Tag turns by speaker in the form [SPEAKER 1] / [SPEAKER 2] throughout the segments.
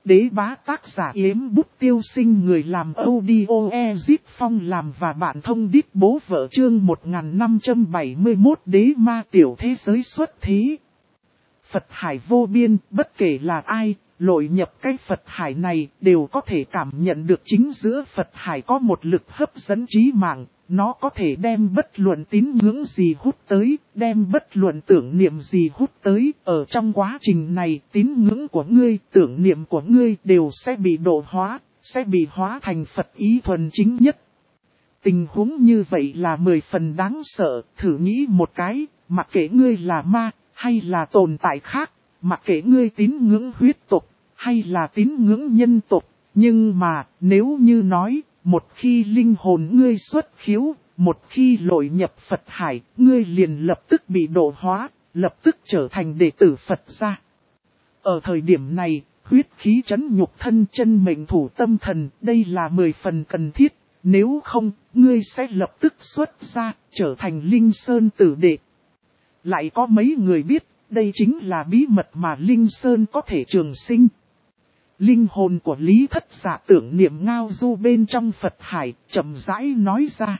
[SPEAKER 1] Đế bá tác giả Yếm Bút Tiêu Sinh, người làm audio Ezip Phong làm và bạn thông đít bố vợ, chương 1571 đế ma tiểu thế giới xuất thí. Phật hải vô biên, bất kể là ai, lội nhập cái Phật hải này đều có thể cảm nhận được chính giữa Phật hải có một lực hấp dẫn trí mạng. Nó có thể đem bất luận tín ngưỡng gì hút tới, đem bất luận tưởng niệm gì hút tới. Ở trong quá trình này, tín ngưỡng của ngươi, tưởng niệm của ngươi đều sẽ bị độ hóa, sẽ bị hóa thành Phật ý thuần chính nhất. Tình huống như vậy là 10 phần đáng sợ, thử nghĩ một cái, mặc kệ ngươi là ma, hay là tồn tại khác, mặc kệ ngươi tín ngưỡng huyết tộc, hay là tín ngưỡng nhân tộc, nhưng mà, nếu như nói, một khi linh hồn ngươi xuất khiếu, một khi lội nhập Phật hải, ngươi liền lập tức bị độ hóa, lập tức trở thành đệ tử Phật gia. Ở thời điểm này, huyết khí trấn nhục thân, chân mệnh thủ tâm thần, đây là 10 phần cần thiết, nếu không, ngươi sẽ lập tức xuất ra, trở thành Linh Sơn tử đệ. Lại có mấy người biết, đây chính là bí mật mà Linh Sơn có thể trường sinh. Linh hồn của Lý Thất Dạ tưởng niệm ngao du bên trong Phật hải, chậm rãi nói ra.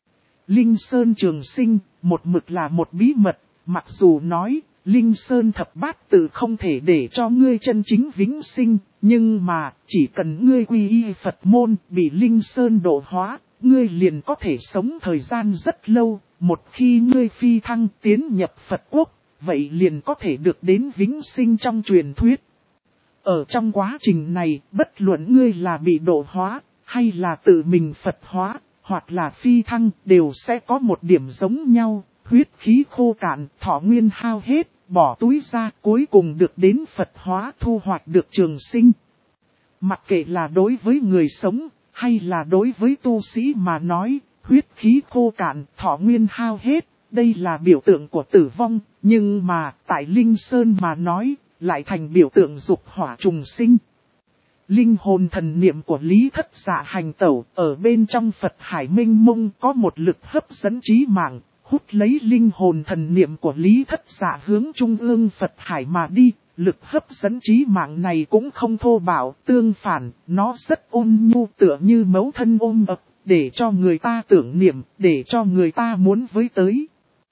[SPEAKER 1] Linh Sơn trường sinh, một mực là một bí mật, mặc dù nói, Linh Sơn thập bát tự không thể để cho ngươi chân chính vĩnh sinh, nhưng mà, chỉ cần ngươi quy y Phật môn, bị Linh Sơn độ hóa, ngươi liền có thể sống thời gian rất lâu, một khi ngươi phi thăng tiến nhập Phật quốc, vậy liền có thể được đến vĩnh sinh trong truyền thuyết. Ở trong quá trình này, bất luận ngươi là bị độ hóa, hay là tự mình Phật hóa, hoặc là phi thăng, đều sẽ có một điểm giống nhau, huyết khí khô cạn, thọ nguyên hao hết, bỏ túi ra, cuối cùng được đến Phật hóa, thu hoạch được trường sinh. Mặc kệ là đối với người sống, hay là đối với tu sĩ mà nói, huyết khí khô cạn, thọ nguyên hao hết, đây là biểu tượng của tử vong, nhưng mà, tại Linh Sơn mà nói, lại thành biểu tượng dục hỏa trùng sinh. Linh hồn thần niệm của Lý Thất Dạ hành tẩu, ở bên trong Phật hải minh mông có một lực hấp dẫn trí mạng, hút lấy linh hồn thần niệm của Lý Thất Dạ hướng trung ương Phật hải mà đi. Lực hấp dẫn trí mạng này cũng không thô bạo, tương phản, nó rất ôn nhu, tựa như mẫu thân ôm ấp, để cho người ta tưởng niệm, để cho người ta muốn với tới.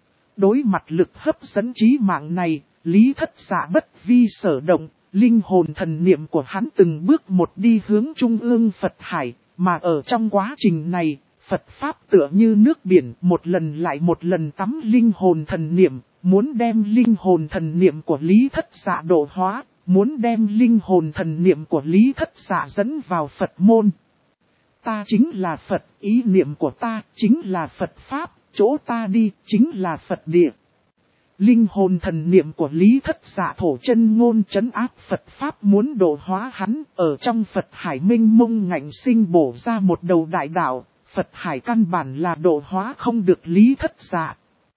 [SPEAKER 1] Đối mặt lực hấp dẫn trí mạng này, Lý Thất Dạ bất vi sở động, linh hồn thần niệm của hắn từng bước một đi hướng trung ương Phật hải, mà ở trong quá trình này, Phật Pháp tựa như nước biển, một lần lại một lần tắm linh hồn thần niệm, muốn đem linh hồn thần niệm của Lý Thất Dạ độ hóa, muốn đem linh hồn thần niệm của Lý Thất Dạ dẫn vào Phật môn. Ta chính là Phật, ý niệm của ta chính là Phật Pháp, chỗ ta đi chính là Phật địa. Linh hồn thần niệm của Lý Thất Dạ thổ chân ngôn trấn áp Phật Pháp muốn độ hóa hắn, ở trong Phật hải minh mông ngạnh sinh bổ ra một đầu đại đạo, Phật hải căn bản là độ hóa không được Lý Thất Dạ.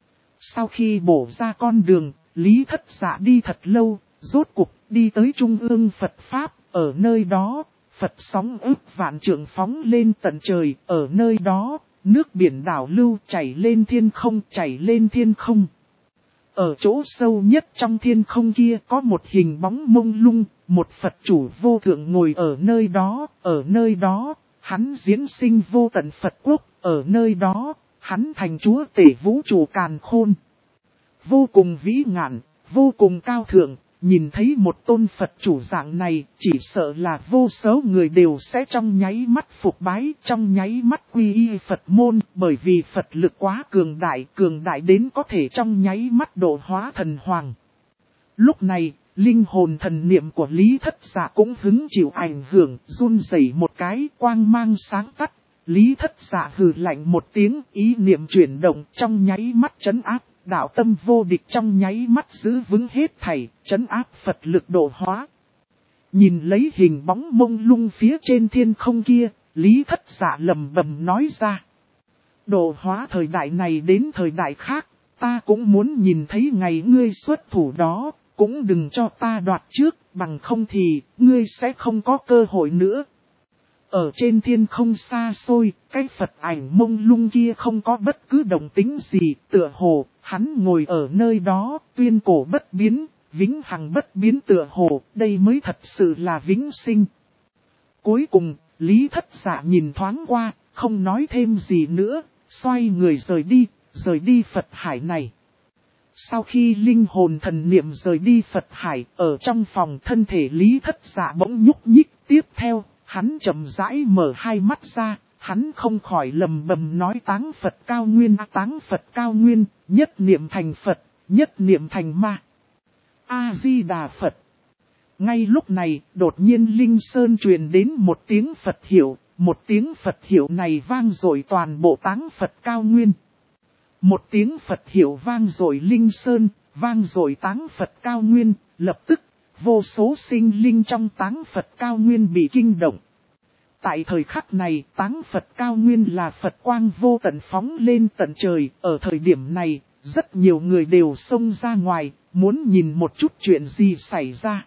[SPEAKER 1] Sau khi bổ ra con đường, Lý Thất Dạ đi thật lâu, rốt cục đi tới trung ương Phật Pháp, ở nơi đó, Phật sóng ức vạn trượng phóng lên tận trời, ở nơi đó, nước biển đảo lưu chảy lên thiên không, chảy lên thiên không. Ở chỗ sâu nhất trong thiên không kia có một hình bóng mông lung, một Phật chủ vô thượng ngồi ở nơi đó, hắn diễn sinh vô tận Phật quốc, ở nơi đó, hắn thành chúa tể vũ trụ càn khôn. Vô cùng vĩ ngạn, vô cùng cao thượng, nhìn thấy một tôn Phật chủ dạng này, chỉ sợ là vô số người đều sẽ trong nháy mắt phục bái, trong nháy mắt quy y Phật môn, bởi vì Phật lực quá cường đại đến có thể trong nháy mắt độ hóa thần hoàng. Lúc này, linh hồn thần niệm của Lý Thất Dạ cũng hứng chịu ảnh hưởng, run rẩy một cái, quang mang sáng tắt. Lý Thất Dạ hừ lạnh một tiếng, ý niệm chuyển động trong nháy mắt trấn áp. Đạo tâm vô địch trong nháy mắt giữ vững hết thảy, trấn áp Phật lực độ hóa. Nhìn lấy hình bóng mông lung phía trên thiên không kia, Lý Thất Dạ lẩm bẩm nói ra. Độ hóa thời đại này đến thời đại khác, ta cũng muốn nhìn thấy ngày ngươi xuất thủ đó, cũng đừng cho ta đoạt trước, bằng không thì, ngươi sẽ không có cơ hội nữa. Ở trên thiên không xa xôi, cái Phật ảnh mông lung kia không có bất cứ động tính gì, tựa hồ, hắn ngồi ở nơi đó, tuyên cổ bất biến, vĩnh hằng bất biến tựa hồ, đây mới thật sự là vĩnh sinh. Cuối cùng, Lý Thất Dạ nhìn thoáng qua, không nói thêm gì nữa, xoay người rời đi Phật Hải này. Sau khi linh hồn thần niệm rời đi Phật Hải, ở trong phòng thân thể Lý Thất Dạ bỗng nhúc nhích, tiếp theo, hắn chậm rãi mở hai mắt ra, hắn không khỏi lầm bầm nói táng Phật cao nguyên, táng Phật cao nguyên, nhất niệm thành Phật, nhất niệm thành ma. A-di-đà Phật. Ngay lúc này, đột nhiên Linh Sơn truyền đến một tiếng Phật hiệu, một tiếng Phật hiệu này vang dội toàn bộ táng Phật cao nguyên. Một tiếng Phật hiệu vang dội Linh Sơn, vang dội táng Phật cao nguyên, lập tức, vô số sinh linh trong táng Phật cao nguyên bị kinh động. Tại thời khắc này, táng Phật cao nguyên là Phật quang vô tận phóng lên tận trời, ở thời điểm này, rất nhiều người đều xông ra ngoài, muốn nhìn một chút chuyện gì xảy ra.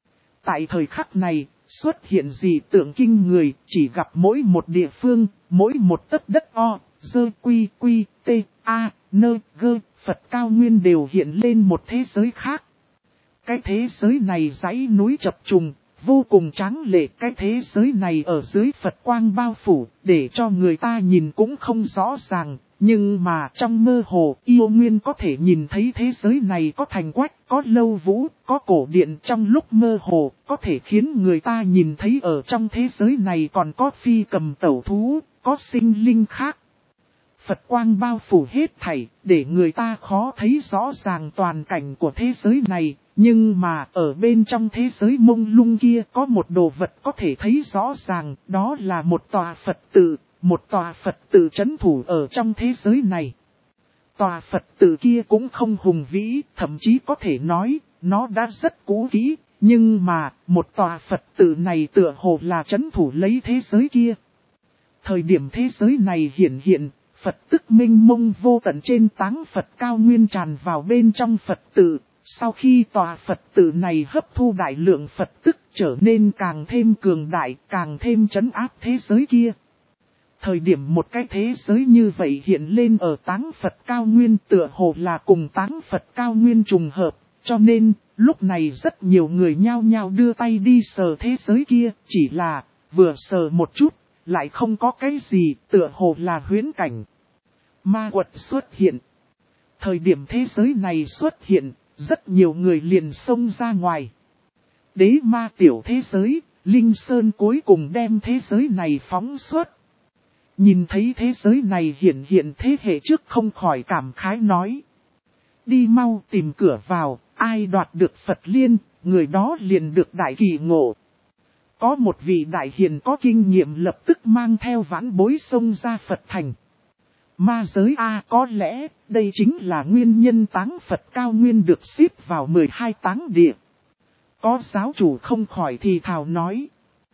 [SPEAKER 1] Tại thời khắc này, xuất hiện dị tượng kinh người, chỉ gặp mỗi một địa phương, mỗi một tấc đất o, dơ quy quy, t, a, nơ, gơ, Phật cao nguyên đều hiện lên một thế giới khác. Cái thế giới này dãy núi chập trùng, vô cùng tráng lệ. Cái thế giới này ở dưới Phật quang bao phủ, để cho người ta nhìn cũng không rõ ràng. Nhưng mà trong mơ hồ, yêu nguyên có thể nhìn thấy thế giới này có thành quách, có lâu vũ, có cổ điện. Trong lúc mơ hồ, có thể khiến người ta nhìn thấy ở trong thế giới này còn có phi cầm tẩu thú, có sinh linh khác. Phật quang bao phủ hết thảy, để người ta khó thấy rõ ràng toàn cảnh của thế giới này. Nhưng mà ở bên trong thế giới mông lung kia có một đồ vật có thể thấy rõ ràng, đó là một tòa Phật tự. Một tòa Phật tự trấn thủ ở trong thế giới này. Tòa Phật tự kia cũng không hùng vĩ, thậm chí có thể nói, nó đã rất cũ kỹ, nhưng mà, một tòa Phật tự này tựa hồ là trấn thủ lấy thế giới kia. Thời điểm thế giới này hiện, Phật tức minh mông vô tận trên táng Phật cao nguyên tràn vào bên trong Phật tự. Sau khi tòa Phật tự này hấp thu đại lượng Phật tức trở nên càng thêm cường đại, càng thêm trấn áp thế giới kia. Thời điểm một cái thế giới như vậy hiện lên ở táng Phật cao nguyên tựa hồ là cùng táng Phật cao nguyên trùng hợp, cho nên lúc này rất nhiều người nhao nhao đưa tay đi sờ thế giới kia, chỉ là vừa sờ một chút, lại không có cái gì, tựa hồ là huyễn cảnh. Ma quật xuất hiện. Thời điểm thế giới này xuất hiện, rất nhiều người liền xông ra ngoài. Đế ma tiểu thế giới, Linh Sơn cuối cùng đem thế giới này phóng xuất. Nhìn thấy thế giới này hiện thế hệ trước không khỏi cảm khái nói. Đi mau tìm cửa vào, ai đoạt được Phật liên, người đó liền được đại kỳ ngộ. Có một vị đại hiền có kinh nghiệm lập tức mang theo vãn bối xông ra Phật thành. Ma giới A có lẽ, đây chính là nguyên nhân táng Phật cao nguyên được xếp vào 12 táng địa. Có giáo chủ không khỏi thì thào nói.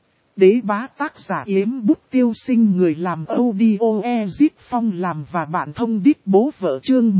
[SPEAKER 1] Đế bá tác giả Yếm Bút Tiêu Sinh người làm audio Zip Phong làm và bạn thông đít bố vợ chương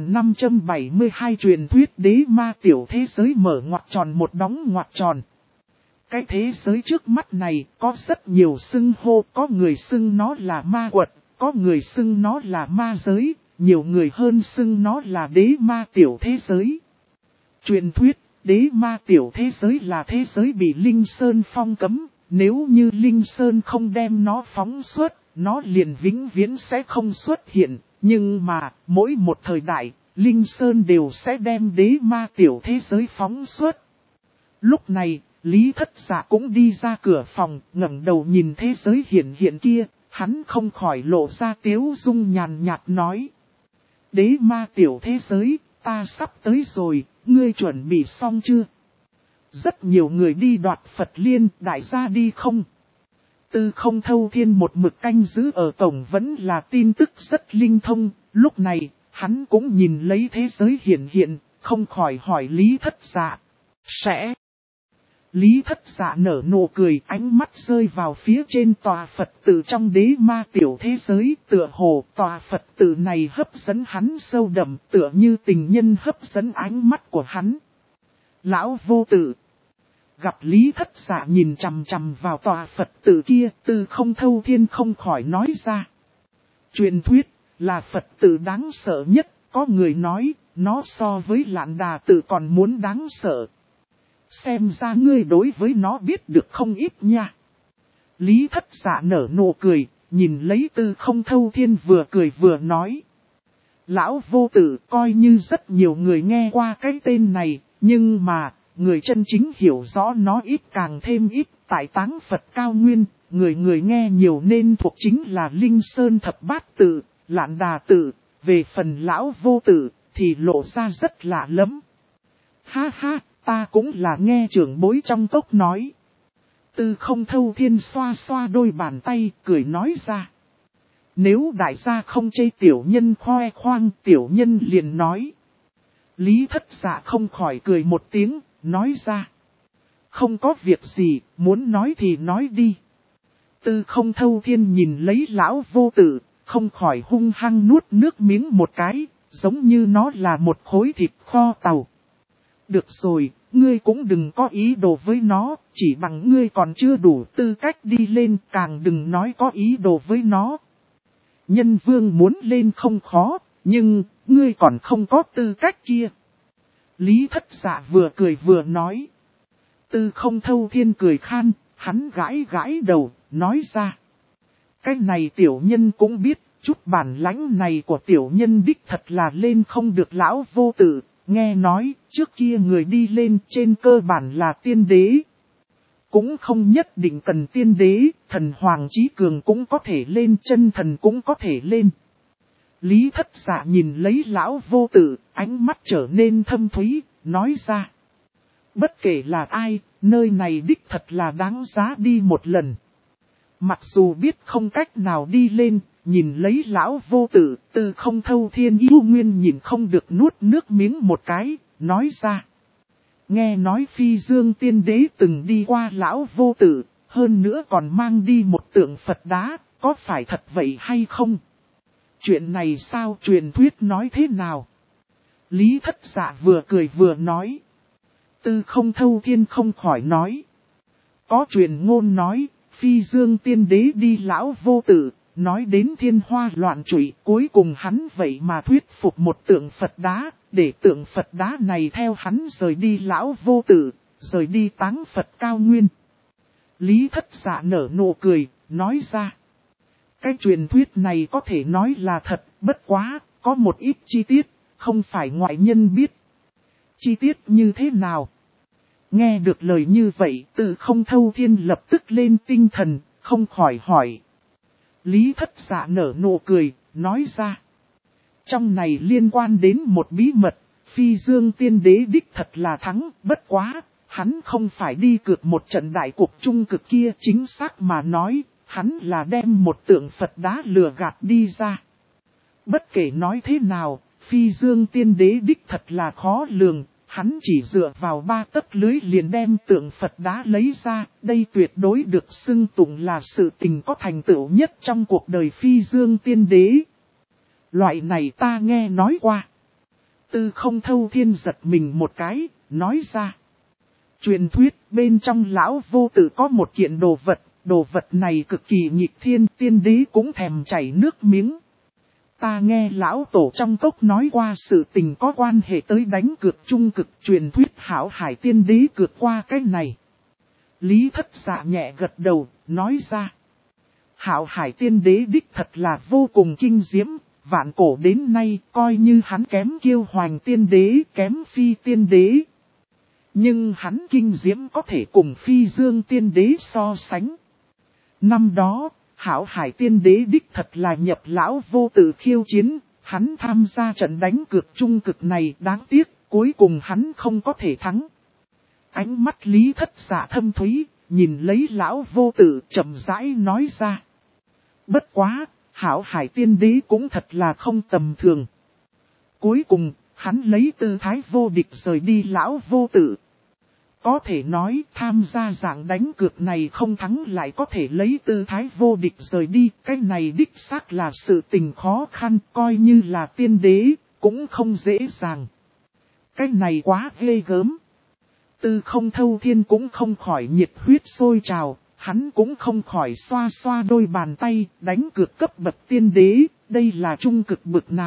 [SPEAKER 1] 1572 truyền thuyết đế ma tiểu thế giới mở ngoặc tròn một đóng ngoặc tròn. Cái thế giới trước mắt này có rất nhiều xưng hô, có người xưng nó là ma quật, có người xưng nó là ma giới, nhiều người hơn xưng nó là đế ma tiểu thế giới. Truyền thuyết, đế ma tiểu thế giới là thế giới bị Linh Sơn phong cấm. Nếu như Linh Sơn không đem nó phóng xuất, nó liền vĩnh viễn sẽ không xuất hiện. Nhưng mà, mỗi một thời đại, Linh Sơn đều sẽ đem đế ma tiểu thế giới phóng xuất. Lúc này, Lý Thất Dạ cũng đi ra cửa phòng, ngẩng đầu nhìn thế giới hiện kia, hắn không khỏi lộ ra tiếu dung nhàn nhạt nói. Đế ma tiểu thế giới, ta sắp tới rồi, ngươi chuẩn bị xong chưa? Rất nhiều người đi đoạt Phật liên, đại gia đi không? Tư Không Thâu Thiên một mực canh giữ ở cổng vẫn là tin tức rất linh thông, lúc này, hắn cũng nhìn lấy thế giới hiện, không khỏi hỏi Lý Thất Dạ. Sẽ. Lý Thất Dạ nở nụ cười, ánh mắt rơi vào phía trên tòa Phật tự trong đế ma tiểu thế giới, tựa hồ tòa Phật tự này hấp dẫn hắn sâu đậm, tựa như tình nhân hấp dẫn ánh mắt của hắn. Lão vô tự. Gặp Lý Thất Dạ nhìn chằm chằm vào tòa Phật tự kia, Tư Không Thâu Thiên không khỏi nói ra. Truyền thuyết là Phật tự đáng sợ nhất, có người nói, nó so với Lạn Đà Tự còn muốn đáng sợ. Xem ra ngươi đối với nó biết được không ít nha. Lý Thất Dạ nở nụ cười, nhìn lấy Tư Không Thâu Thiên vừa cười vừa nói. Lão Vô Tử coi như rất nhiều người nghe qua cái tên này, nhưng mà, người chân chính hiểu rõ nó ít càng thêm ít. Tại Táng Phật Cao Nguyên, người nghe nhiều nên thuộc chính là Linh Sơn Thập Bát Tự, Lạn Đà Tự. Về phần Lão Vô Tử thì lộ ra rất lạ lắm. Ha ha, ta cũng là nghe trưởng bối trong tộc nói. Tư Không Thâu Thiên xoa xoa đôi bàn tay, cười nói ra. Nếu đại gia không chê tiểu nhân khoe khoang, tiểu nhân liền nói. Lý Thất Dạ không khỏi cười một tiếng, nói ra. Không có việc gì, muốn nói thì nói đi. Tư Không Thâu Thiên nhìn lấy Lão Vô Tử, không khỏi hung hăng nuốt nước miếng một cái, giống như nó là một khối thịt kho tàu. Được rồi, ngươi cũng đừng có ý đồ với nó, chỉ bằng ngươi còn chưa đủ tư cách đi lên, càng đừng nói có ý đồ với nó. Nhân vương muốn lên không khó, nhưng, ngươi còn không có tư cách kia. Lý Thất Dạ vừa cười vừa nói. Tư Không Thâu Thiên cười khan, hắn gãi gãi đầu, nói ra. Cái này tiểu nhân cũng biết, chút bản lãnh này của tiểu nhân đích thật là lên không được Lão Vô Tử. Nghe nói, trước kia người đi lên trên cơ bản là tiên đế. Cũng không nhất định cần tiên đế, thần Hoàng Chí Cường cũng có thể lên, chân thần cũng có thể lên. Lý Thất Dạ nhìn lấy Lão Vô Tử, ánh mắt trở nên thâm thúy, nói ra. Bất kể là ai, nơi này đích thật là đáng giá đi một lần. Mặc dù biết không cách nào đi lên, nhìn lấy Lão Vô Tử, Tư Không Thâu Thiên yêu nguyên nhìn không được nuốt nước miếng một cái, nói ra. Nghe nói Phi Dương Tiên Đế từng đi qua Lão Vô Tử, hơn nữa còn mang đi một tượng Phật đá, có phải thật vậy hay không? Chuyện này sao truyền thuyết nói thế nào? Lý Thất Dạ vừa cười vừa nói. Tư Không Thâu Thiên không khỏi nói. Có truyền ngôn nói, Phi Dương Tiên Đế đi Lão Vô Tử, nói đến thiên hoa loạn trụy, cuối cùng hắn vậy mà thuyết phục một tượng Phật đá, để tượng Phật đá này theo hắn rời đi Lão Vô Tử, rời đi Táng Phật Cao Nguyên. Lý Thất Dạ nở nụ cười, nói ra. Cái truyền thuyết này có thể nói là thật, bất quá, có một ít chi tiết, không phải ngoại nhân biết. Chi tiết như thế nào? Nghe được lời như vậy, Tư Không Thâu Thiên lập tức lên tinh thần, không khỏi hỏi. Lý Thất Dạ nở nụ cười, nói ra. Trong này liên quan đến một bí mật, Phi Dương Tiên Đế đích thật là thắng, bất quá, hắn không phải đi cược một trận đại cuộc trung cực kia, chính xác mà nói, hắn là đem một tượng Phật đá lừa gạt đi ra. Bất kể nói thế nào, Phi Dương Tiên Đế đích thật là khó lường, hắn chỉ dựa vào 3 tấc lưới liền đem tượng Phật đá lấy ra, đây tuyệt đối được xưng tụng là sự tình có thành tựu nhất trong cuộc đời Phi Dương Tiên Đế. Loại này ta nghe nói qua. Tư Không Thâu Thiên giật mình một cái, nói ra. Truyền thuyết bên trong Lão Vô Tử có một kiện đồ vật này cực kỳ nghịch thiên, tiên đế cũng thèm chảy nước miếng. Ta nghe Lão Tổ trong cốc nói qua sự tình có quan hệ tới đánh cược trung cực, truyền thuyết Hảo Hải Tiên Đế cược qua cái này. Lý Thất Dạ nhẹ gật đầu, nói ra. Hảo Hải Tiên Đế đích thật là vô cùng kinh diễm, vạn cổ đến nay coi như hắn kém Kiêu Hoành Tiên Đế, kém Phi Tiên Đế. Nhưng hắn kinh diễm có thể cùng Phi Dương Tiên Đế so sánh. Năm đó, Hảo Hải Tiên Đế đích thật là nhập Lão Vô Tử khiêu chiến, hắn tham gia trận đánh cược trung cực này, đáng tiếc, cuối cùng hắn không có thể thắng. Ánh mắt Lý Thất Dạ thâm thúy, nhìn lấy Lão Vô Tử chậm rãi nói ra. Bất quá, Hảo Hải Tiên Đế cũng thật là không tầm thường. Cuối cùng, hắn lấy tư thái vô địch rời đi Lão Vô Tử. Có thể nói tham gia dạng đánh cược này không thắng lại có thể lấy tư thái vô địch rời đi. Cái này đích xác là sự tình khó khăn, coi như là tiên đế, cũng không dễ dàng. Cái này quá ghê gớm. Tư Không Thâu Thiên cũng không khỏi nhiệt huyết sôi trào, hắn cũng không khỏi xoa xoa đôi bàn tay, đánh cược cấp bậc tiên đế, đây là trung cực bực nào,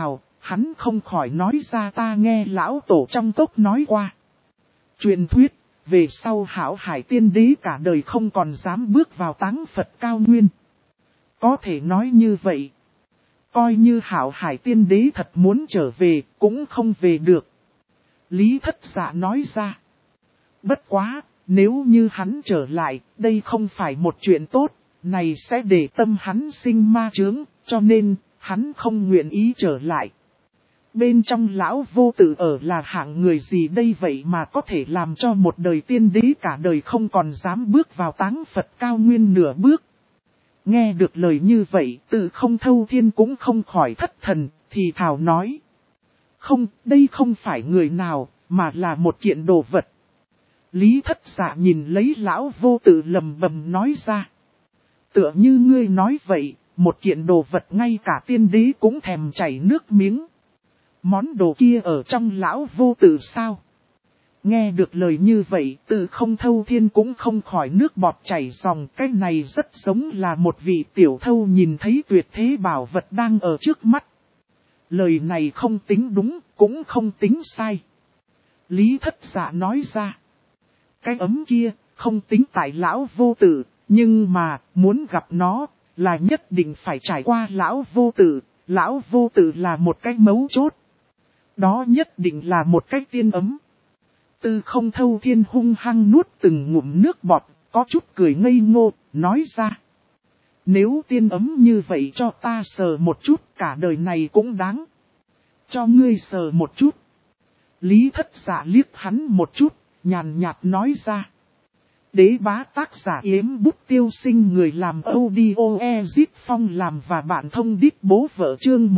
[SPEAKER 1] hắn không khỏi nói ra ta nghe lão tổ trong cốc nói qua. Truyền thuyết, về sau hảo hải tiên đế cả đời không còn dám bước vào táng Phật cao nguyên. Có thể nói như vậy. Coi như hảo hải tiên đế thật muốn trở về, cũng không về được. Lý Thất Dạ nói ra. Bất quá, nếu như hắn trở lại, đây không phải một chuyện tốt, này sẽ để tâm hắn sinh ma chướng, cho nên, hắn không nguyện ý trở lại. Bên trong lão vô tự ở là hạng người gì đây vậy mà có thể làm cho một đời tiên đế cả đời không còn dám bước vào táng Phật cao nguyên nửa bước. Nghe được lời như vậy, Từ Không Thâu Thiên cũng không khỏi thất thần, thì thào nói. Không, đây không phải người nào, mà là một kiện đồ vật. Lý Thất Dạ nhìn lấy lão vô tự lầm bầm nói ra. Tựa như ngươi nói vậy, một kiện đồ vật ngay cả tiên đế cũng thèm chảy nước miếng. Món đồ kia ở trong lão vô tự sao? Nghe được lời như vậy, Từ Không Thâu Thiên cũng không khỏi nước bọt chảy ròng. Cái này rất giống là một vị tiểu thâu nhìn thấy tuyệt thế bảo vật đang ở trước mắt. Lời này không tính đúng, cũng không tính sai. Lý Thất Dạ nói ra. Cái ấm kia, không tính tại lão vô tự, nhưng mà, muốn gặp nó, là nhất định phải trải qua lão vô tự. Lão vô tự là một cái mấu chốt. Đó nhất định là một cái tiên ấm. Từ Không Thâu Thiên hung hăng nuốt từng ngụm nước bọt, có chút cười ngây ngô, nói ra. Nếu tiên ấm như vậy cho ta sờ một chút, cả đời này cũng đáng. Cho ngươi sờ một chút. Lý Thất Dạ liếc hắn một chút, nhàn nhạt nói ra. Đế bá tác giả Yếm Bút Tiêu Sinh, người làm audio Ezip Phong làm và bạn thông đít bố vợ chương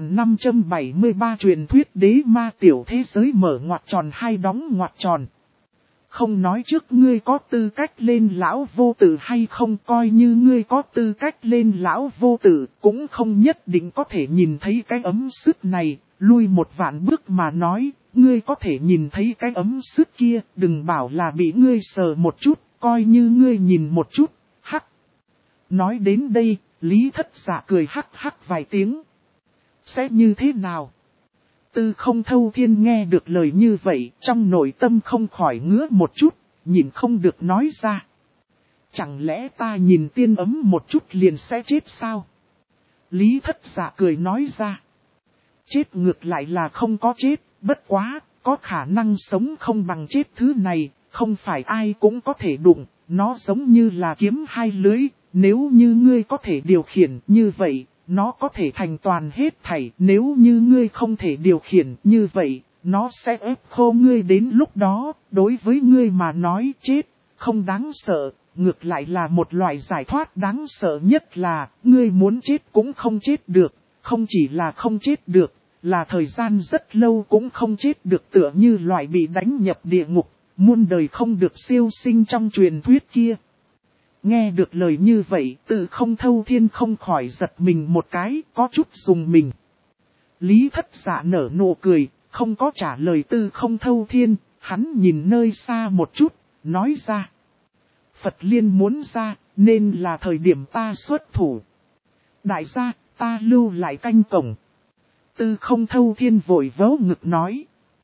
[SPEAKER 1] 1573 truyền thuyết đế ma tiểu thế giới mở ngoặc tròn hay đóng ngoặc tròn. Không nói trước ngươi có tư cách lên lão vô tử hay không, coi như ngươi có tư cách lên lão vô tử, cũng không nhất định có thể nhìn thấy cái ấm sứt này, lui một vạn bước mà nói, ngươi có thể nhìn thấy cái ấm sứt kia, đừng bảo là bị ngươi sờ một chút. Coi như ngươi nhìn một chút, hắc. Nói đến đây, Lý Thất Dạ cười hắc hắc vài tiếng. Sẽ như thế nào? Từ Không Thâu Thiên nghe được lời như vậy, trong nội tâm không khỏi ngứa một chút, nhìn không được nói ra. Chẳng lẽ ta nhìn tiên ấm một chút liền sẽ chết sao? Lý Thất Dạ cười nói ra. Chết ngược lại là không có chết, bất quá, có khả năng sống không bằng chết thứ này. Không phải ai cũng có thể đụng, nó giống như là kiếm hai lưới, nếu như ngươi có thể điều khiển như vậy, nó có thể thành toàn hết thảy, nếu như ngươi không thể điều khiển như vậy, nó sẽ ép khô ngươi đến lúc đó, đối với ngươi mà nói chết, không đáng sợ, ngược lại là một loại giải thoát đáng sợ nhất là, ngươi muốn chết cũng không chết được, không chỉ là không chết được, là thời gian rất lâu cũng không chết được tựa như loại bị đánh nhập địa ngục. Muôn đời không được siêu sinh trong truyền thuyết kia. Nghe được lời như vậy, Từ Không Thâu Thiên không khỏi giật mình một cái, có chút dùng mình. Lý Thất Dạ nở nụ cười, không có trả lời Từ Không Thâu Thiên, hắn nhìn nơi xa một chút, nói ra. Phật Liên muốn ra, nên là thời điểm ta xuất thủ. Đại gia, ta lưu lại canh cổng. Từ Không Thâu Thiên vội vớ ngực nói.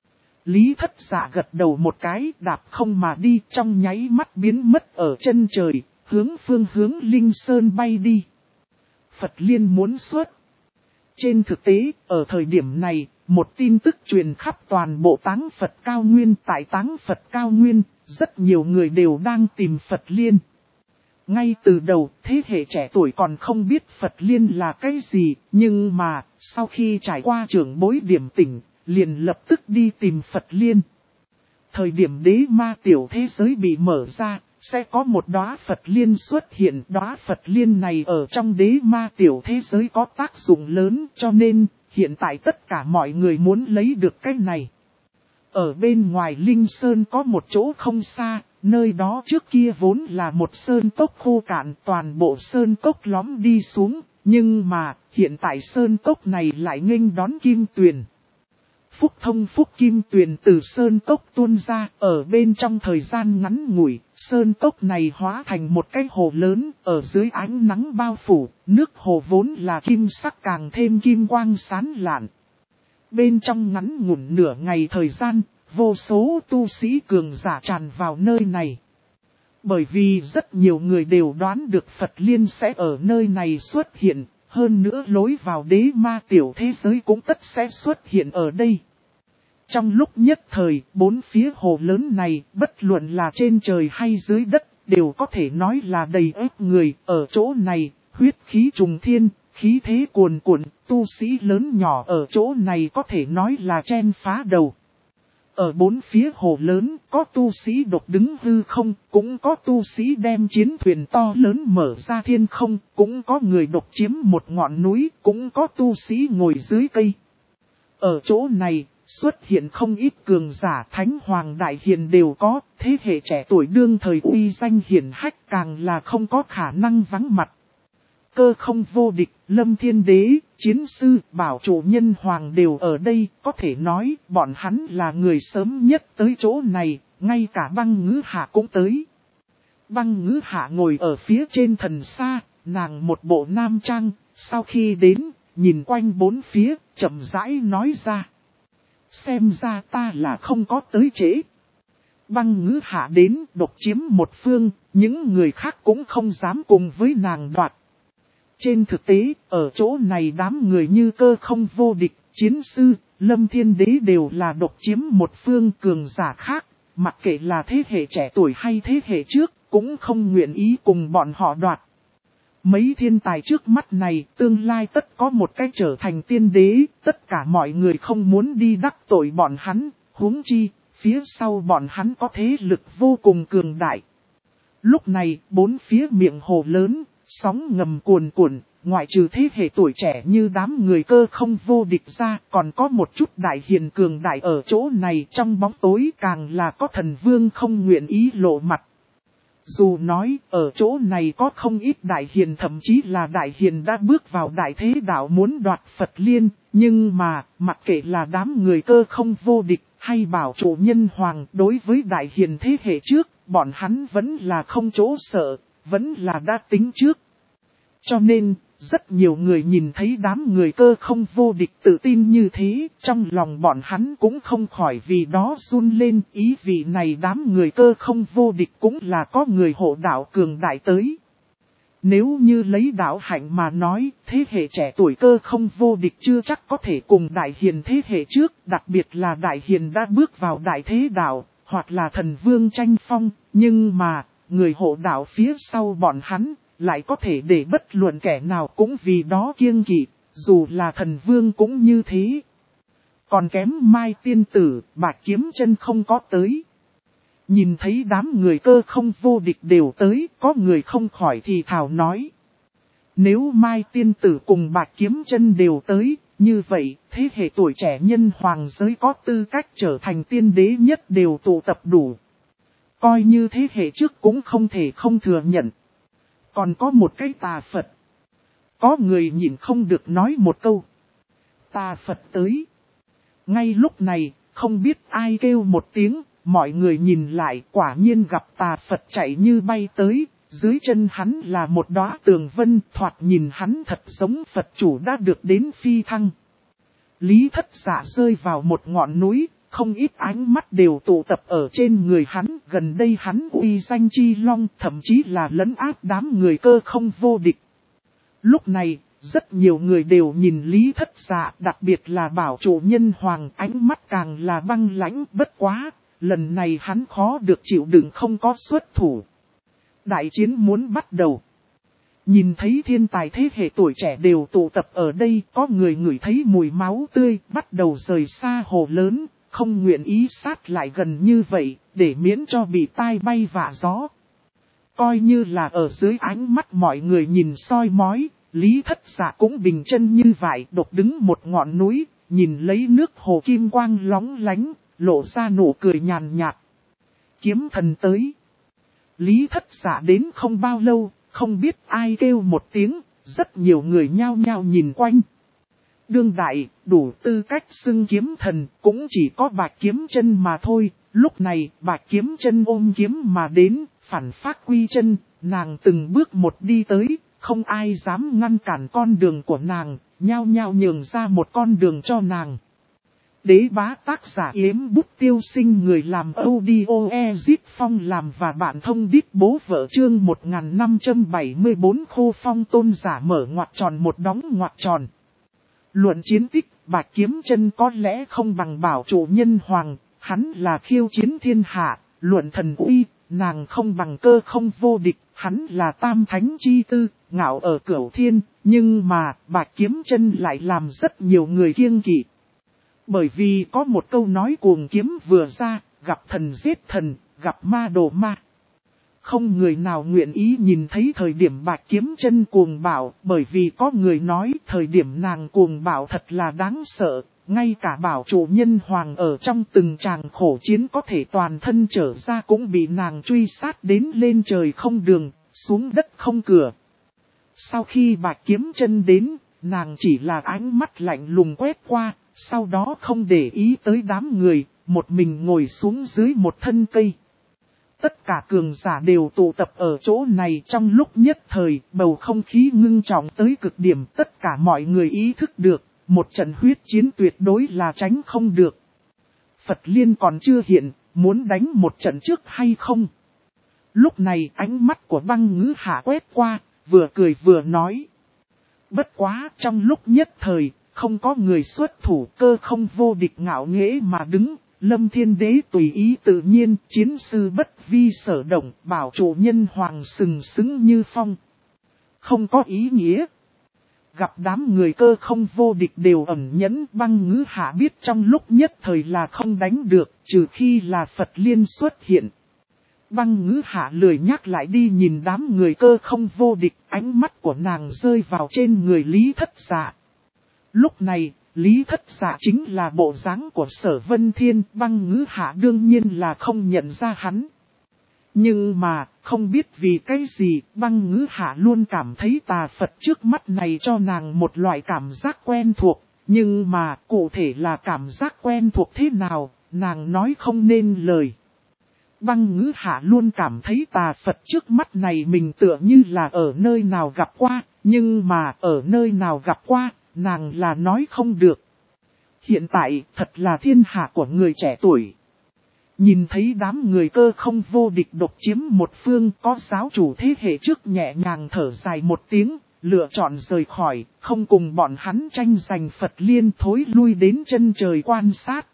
[SPEAKER 1] Lý Thất Dạ gật đầu một cái, đạp không mà đi, trong nháy mắt biến mất ở chân trời, phương hướng Linh Sơn bay đi. Phật Liên muốn xuất. Trên thực tế, ở thời điểm này, một tin tức truyền khắp toàn bộ táng Phật cao nguyên. Tại táng Phật cao nguyên, rất nhiều người đều đang tìm Phật Liên. Ngay từ đầu, thế hệ trẻ tuổi còn không biết Phật Liên là cái gì, nhưng mà, sau khi trải qua trưởng bối điểm tỉnh, liền lập tức đi tìm Phật Liên. Thời điểm đế ma tiểu thế giới bị mở ra, sẽ có một đóa Phật Liên xuất hiện. Đóa Phật Liên này ở trong đế ma tiểu thế giới có tác dụng lớn, cho nên hiện tại tất cả mọi người muốn lấy được cái này. Ở bên ngoài Linh Sơn có một chỗ không xa, nơi đó trước kia vốn là một sơn cốc khô cạn, toàn bộ sơn cốc lõm đi xuống, nhưng mà hiện tại sơn cốc này lại nghênh đón kim tuyền. Phúc thông phúc kim tuyền từ sơn cốc tuôn ra, ở bên trong thời gian ngắn ngủi, sơn cốc này hóa thành một cái hồ lớn, ở dưới ánh nắng bao phủ, nước hồ vốn là kim sắc càng thêm kim quang sáng lạn. Bên trong ngắn ngủn nửa ngày thời gian, vô số tu sĩ cường giả tràn vào nơi này. Bởi vì rất nhiều người đều đoán được Phật Liên sẽ ở nơi này xuất hiện, hơn nữa lối vào đế ma tiểu thế giới cũng tất sẽ xuất hiện ở đây. Trong lúc nhất thời, bốn phía hồ lớn này, bất luận là trên trời hay dưới đất, đều có thể nói là đầy ếp người. Ở chỗ này, huyết khí trùng thiên, khí thế cuồn cuộn, tu sĩ lớn nhỏ ở chỗ này có thể nói là chen phá đầu. Ở bốn phía hồ lớn, có tu sĩ độc đứng hư không, cũng có tu sĩ đem chiến thuyền to lớn mở ra thiên không, cũng có người độc chiếm một ngọn núi, cũng có tu sĩ ngồi dưới cây. Ở chỗ này, xuất hiện không ít cường giả thánh hoàng đại hiền đều có, thế hệ trẻ tuổi đương thời uy danh hiển hách càng là không có khả năng vắng mặt. Cơ không vô địch, Lâm Thiên Đế, chiến sư, bảo chủ nhân hoàng đều ở đây, có thể nói bọn hắn là người sớm nhất tới chỗ này, ngay cả Băng Ngữ Hạ cũng tới. Băng Ngữ Hạ ngồi ở phía trên thần xa, nàng một bộ nam trang, sau khi đến, nhìn quanh bốn phía, chậm rãi nói ra. Xem ra ta là không có tới trễ. Băng Ngữ Hạ đến độc chiếm một phương, những người khác cũng không dám cùng với nàng đoạt. Trên thực tế, ở chỗ này đám người như cơ không vô địch, chiến sư, Lâm Thiên Đế đều là độc chiếm một phương cường giả khác, mặc kệ là thế hệ trẻ tuổi hay thế hệ trước, cũng không nguyện ý cùng bọn họ đoạt. Mấy thiên tài trước mắt này, tương lai tất có một cách trở thành tiên đế, tất cả mọi người không muốn đi đắc tội bọn hắn, huống chi, phía sau bọn hắn có thế lực vô cùng cường đại. Lúc này, bốn phía miệng hồ lớn, sóng ngầm cuồn cuộn, ngoại trừ thế hệ tuổi trẻ như đám người cơ không vô địch ra, còn có một chút đại hiền cường đại ở chỗ này, trong bóng tối càng là có thần vương không nguyện ý lộ mặt. Dù nói, ở chỗ này có không ít đại hiền, thậm chí là đại hiền đã bước vào đại thế đạo muốn đoạt Phật Liên, nhưng mà, mặc kệ là đám người cơ không vô địch, hay bảo chủ nhân hoàng, đối với đại hiền thế hệ trước, bọn hắn vẫn là không chỗ sợ, vẫn là đã tính trước. Cho nên, rất nhiều người nhìn thấy đám người cơ không vô địch tự tin như thế, trong lòng bọn hắn cũng không khỏi vì đó run lên, ý vị này đám người cơ không vô địch cũng là có người hộ đạo cường đại tới. Nếu như lấy đạo hạnh mà nói, thế hệ trẻ tuổi cơ không vô địch chưa chắc có thể cùng đại hiền thế hệ trước, đặc biệt là đại hiền đã bước vào đại thế đạo, hoặc là thần vương tranh phong, nhưng mà, người hộ đạo phía sau bọn hắn, lại có thể để bất luận kẻ nào cũng vì đó kiêng kỵ, dù là thần vương cũng như thế. Còn kém Mai tiên tử, Bạch Kiếm Chân không có tới. Nhìn thấy đám người cơ không vô địch đều tới, có người không khỏi thì thào nói. Nếu Mai tiên tử cùng Bạch Kiếm Chân đều tới, như vậy, thế hệ tuổi trẻ nhân hoàng giới có tư cách trở thành tiên đế nhất đều tụ tập đủ. Coi như thế hệ trước cũng không thể không thừa nhận. Còn có một cái tà Phật. Có người nhìn không được nói một câu. Tà Phật tới. Ngay lúc này, không biết ai kêu một tiếng, mọi người nhìn lại quả nhiên gặp tà Phật chạy như bay tới. Dưới chân hắn là một đóa tường vân, thoạt nhìn hắn thật giống Phật chủ đã được đến phi thăng. Lý Thất Dạ rơi vào một ngọn núi, không ít ánh mắt đều tụ tập ở trên người hắn. Gần đây hắn uy danh chi long, thậm chí là lấn áp đám người cơ không vô địch. Lúc này, rất nhiều người đều nhìn Lý Thất Dạ, đặc biệt là bảo chủ nhân hoàng, ánh mắt càng là băng lãnh. Bất quá, lần này hắn khó được chịu đựng không có xuất thủ. Đại chiến muốn bắt đầu. Nhìn thấy thiên tài thế hệ tuổi trẻ đều tụ tập ở đây, có người ngửi thấy mùi máu tươi, bắt đầu rời xa hồ lớn, không nguyện ý sát lại gần như vậy, để miễn cho bị tai bay vạ gió. Coi như là ở dưới ánh mắt mọi người nhìn soi mói, Lý Thất Dạ cũng bình chân như vậy, độc đứng một ngọn núi, nhìn lấy nước hồ kim quang lóng lánh, lộ ra nụ cười nhàn nhạt. Kiếm thần tới. Lý Thất Dạ đến không bao lâu, không biết ai kêu một tiếng, rất nhiều người nhao nhao nhìn quanh. Đương đại, đủ tư cách xưng kiếm thần, cũng chỉ có Bạch Kiếm Chân mà thôi. Lúc này, Bạch Kiếm Chân ôm kiếm mà đến, phản phát quy chân, nàng từng bước một đi tới, không ai dám ngăn cản con đường của nàng, nhao nhao nhường ra một con đường cho nàng. Đế bá tác giả Yếm Bút Tiêu Sinh, người làm audio Ezit Phong làm và bạn thông đít bố vợ. Chương 1574 Khô Phong tôn giả mở ngoặc tròn một đóng ngoặc tròn. Luận chiến tích, Bạch Kiếm Chân có lẽ không bằng Bảo Chủ Nhân Hoàng, hắn là khiêu chiến thiên hạ. Luận thần uy, nàng không bằng Cơ Không vô địch, hắn là tam thánh chi tư, ngạo ở cửu thiên. Nhưng mà, Bạch Kiếm Chân lại làm rất nhiều người kiêng kỵ. Bởi vì có một câu nói cuồng kiếm vừa ra, gặp thần giết thần, gặp ma đổ ma. Không người nào nguyện ý nhìn thấy thời điểm Bạch Kiếm Chân cuồng bạo, bởi vì có người nói thời điểm nàng cuồng bạo thật là đáng sợ, ngay cả Bảo Chủ Nhân Hoàng ở trong từng tràng khổ chiến có thể toàn thân trở ra cũng bị nàng truy sát đến lên trời không đường, xuống đất không cửa. Sau khi Bạch Kiếm Chân đến, nàng chỉ là ánh mắt lạnh lùng quét qua, sau đó không để ý tới đám người, một mình ngồi xuống dưới một thân cây. Tất cả cường giả đều tụ tập ở chỗ này, trong lúc nhất thời, bầu không khí ngưng trọng tới cực điểm. Tất cả mọi người ý thức được, một trận huyết chiến tuyệt đối là tránh không được. Phật Liên còn chưa hiện, muốn đánh một trận trước hay không? Lúc này ánh mắt của Băng Ngữ Hạ quét qua, vừa cười vừa nói. Bất quá, trong lúc nhất thời, không có người xuất thủ, Cơ Không vô địch ngạo nghễ mà đứng. Lâm Thiên Đế tùy ý tự nhiên, chiến sư bất vi sở động, Bảo Chủ Nhân Hoàng sừng sững như phong. Không có ý nghĩa. Gặp đám người Cơ Không vô địch đều ẩn nhẫn, Băng Ngữ Hạ biết trong lúc nhất thời là không đánh được, trừ khi là Phật Liên xuất hiện. Băng Ngữ Hạ lười nhắc lại đi nhìn đám người Cơ Không vô địch, ánh mắt của nàng rơi vào trên người Lý Thất Dạ. Lúc này, Lý Thất Dạ chính là bộ dáng của Sở Vân Thiên, Băng Ngữ Hạ đương nhiên là không nhận ra hắn. Nhưng mà, không biết vì cái gì, Băng Ngữ Hạ luôn cảm thấy tà Phật trước mắt này cho nàng một loại cảm giác quen thuộc. Nhưng mà, cụ thể là cảm giác quen thuộc thế nào, nàng nói không nên lời. Băng Ngữ Hạ luôn cảm thấy tà Phật trước mắt này mình tựa như là ở nơi nào gặp qua, nhưng mà ở nơi nào gặp qua, nàng là nói không được. Hiện tại, thật là thiên hạ của người trẻ tuổi. Nhìn thấy đám người Cơ Không vô địch độc chiếm một phương, có giáo chủ thế hệ trước nhẹ nhàng thở dài một tiếng, lựa chọn rời khỏi, không cùng bọn hắn tranh giành Phật Liên, thối lui đến chân trời quan sát.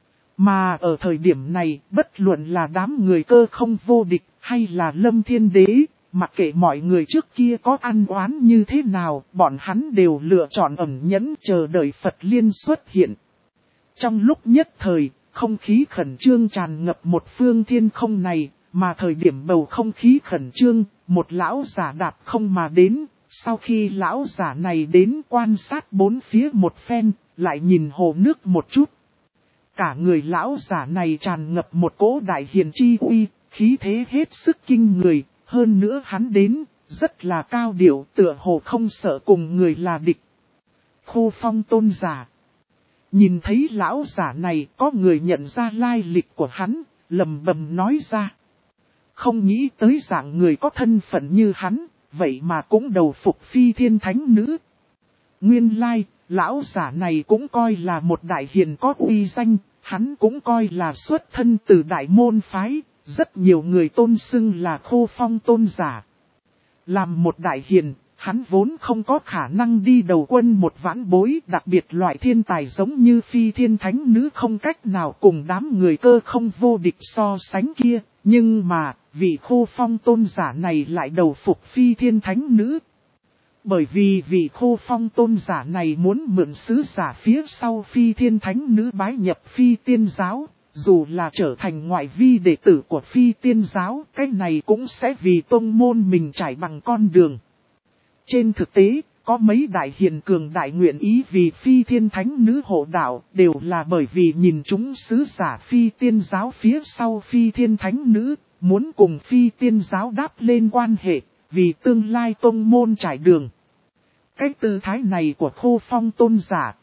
[SPEAKER 1] Mà ở thời điểm này, bất luận là đám người Cơ Không vô địch, hay là Lâm Thiên Đế, mặc kệ mọi người trước kia có ăn oán như thế nào, bọn hắn đều lựa chọn ẩn nhẫn chờ đợi Phật Liên xuất hiện. Trong lúc nhất thời, không khí khẩn trương tràn ngập một phương thiên không này, mà thời điểm bầu không khí khẩn trương, một lão giả đạp không mà đến. Sau khi lão giả này đến quan sát bốn phía một phen, lại nhìn hồ nước một chút. Cả người lão giả này tràn ngập một cỗ đại hiền chi uy, khí thế hết sức kinh người, hơn nữa hắn đến, rất là cao điệu, tựa hồ không sợ cùng người là địch. Khô Phong tôn giả. Nhìn thấy lão giả này, có người nhận ra lai lịch của hắn, lầm bầm nói ra. Không nghĩ tới dạng người có thân phận như hắn, vậy mà cũng đầu phục phi thiên thánh nữ. Nguyên lai, lão giả này cũng coi là một đại hiền có uy danh, hắn cũng coi là xuất thân từ đại môn phái, rất nhiều người tôn xưng là Khô Phong tôn giả. Làm một đại hiền, hắn vốn không có khả năng đi đầu quân một vãn bối, đặc biệt loại thiên tài giống như phi thiên thánh nữ không cách nào cùng đám người Cơ Không vô địch so sánh kia, nhưng mà, vị Khô Phong tôn giả này lại đầu phục phi thiên thánh nữ. Bởi vì vị Khô Phong tôn giả này muốn mượn sứ giả phía sau phi thiên thánh nữ bái nhập phi tiên giáo, dù là trở thành ngoại vi đệ tử của phi tiên giáo, cái này cũng sẽ vì tông môn mình trải bằng con đường. Trên thực tế, có mấy đại hiền cường đại nguyện ý vì phi thiên thánh nữ hộ đạo, đều là bởi vì nhìn chúng sứ giả phi tiên giáo phía sau phi thiên thánh nữ, muốn cùng phi tiên giáo đáp lên quan hệ, vì tương lai tông môn trải đường. Cái tư thái này của Khô Phong tôn giả,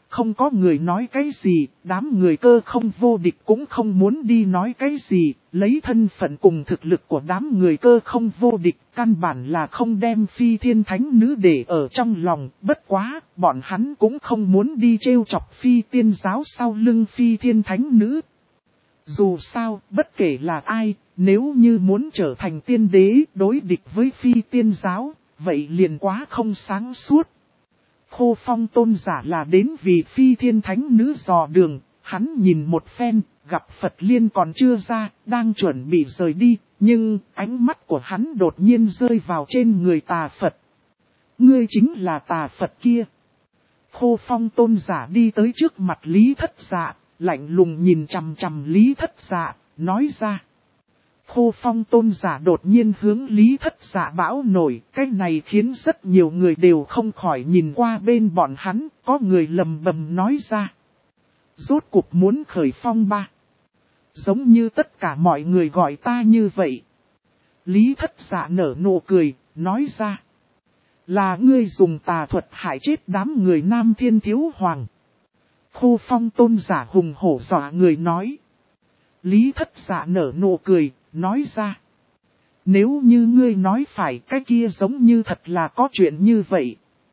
[SPEAKER 1] không có người nói cái gì, đám người cơ không vô địch cũng không muốn đi nói cái gì, lấy thân phận cùng thực lực của đám người cơ không vô địch, căn bản là không đem phi thiên thánh nữ để ở trong lòng, bất quá, bọn hắn cũng không muốn đi trêu chọc phi tiên giáo sau lưng phi thiên thánh nữ. Dù sao, bất kể là ai, nếu như muốn trở thành tiên đế đối địch với phi tiên giáo, vậy liền quá không sáng suốt. Khô Phong tôn giả là đến vì phi thiên thánh nữ dò đường, hắn nhìn một phen, gặp Phật liên còn chưa ra, đang chuẩn bị rời đi, nhưng ánh mắt của hắn đột nhiên rơi vào trên người tà Phật. Ngươi chính là tà Phật kia. Khô Phong tôn giả đi tới trước mặt Lý Thất Dạ, lạnh lùng nhìn chằm chằm Lý Thất Dạ, nói ra. Khô Phong tôn giả đột nhiên hướng Lý Thất Dạ bão nổi, cái này khiến rất nhiều người đều không khỏi nhìn qua bên bọn hắn, có người lầm bầm nói ra. Rốt cuộc muốn khởi phong ba. Giống như tất cả mọi người gọi ta như vậy. Lý Thất Dạ nở nụ cười, nói ra. Là ngươi dùng tà thuật hại chết đám người Nam Thiên Thiếu Hoàng. Khô Phong tôn giả hùng hổ dọa người nói. Lý Thất Dạ nở nụ cười, nói ra. Nếu như ngươi nói phải cái kia giống như thật là có chuyện như vậy.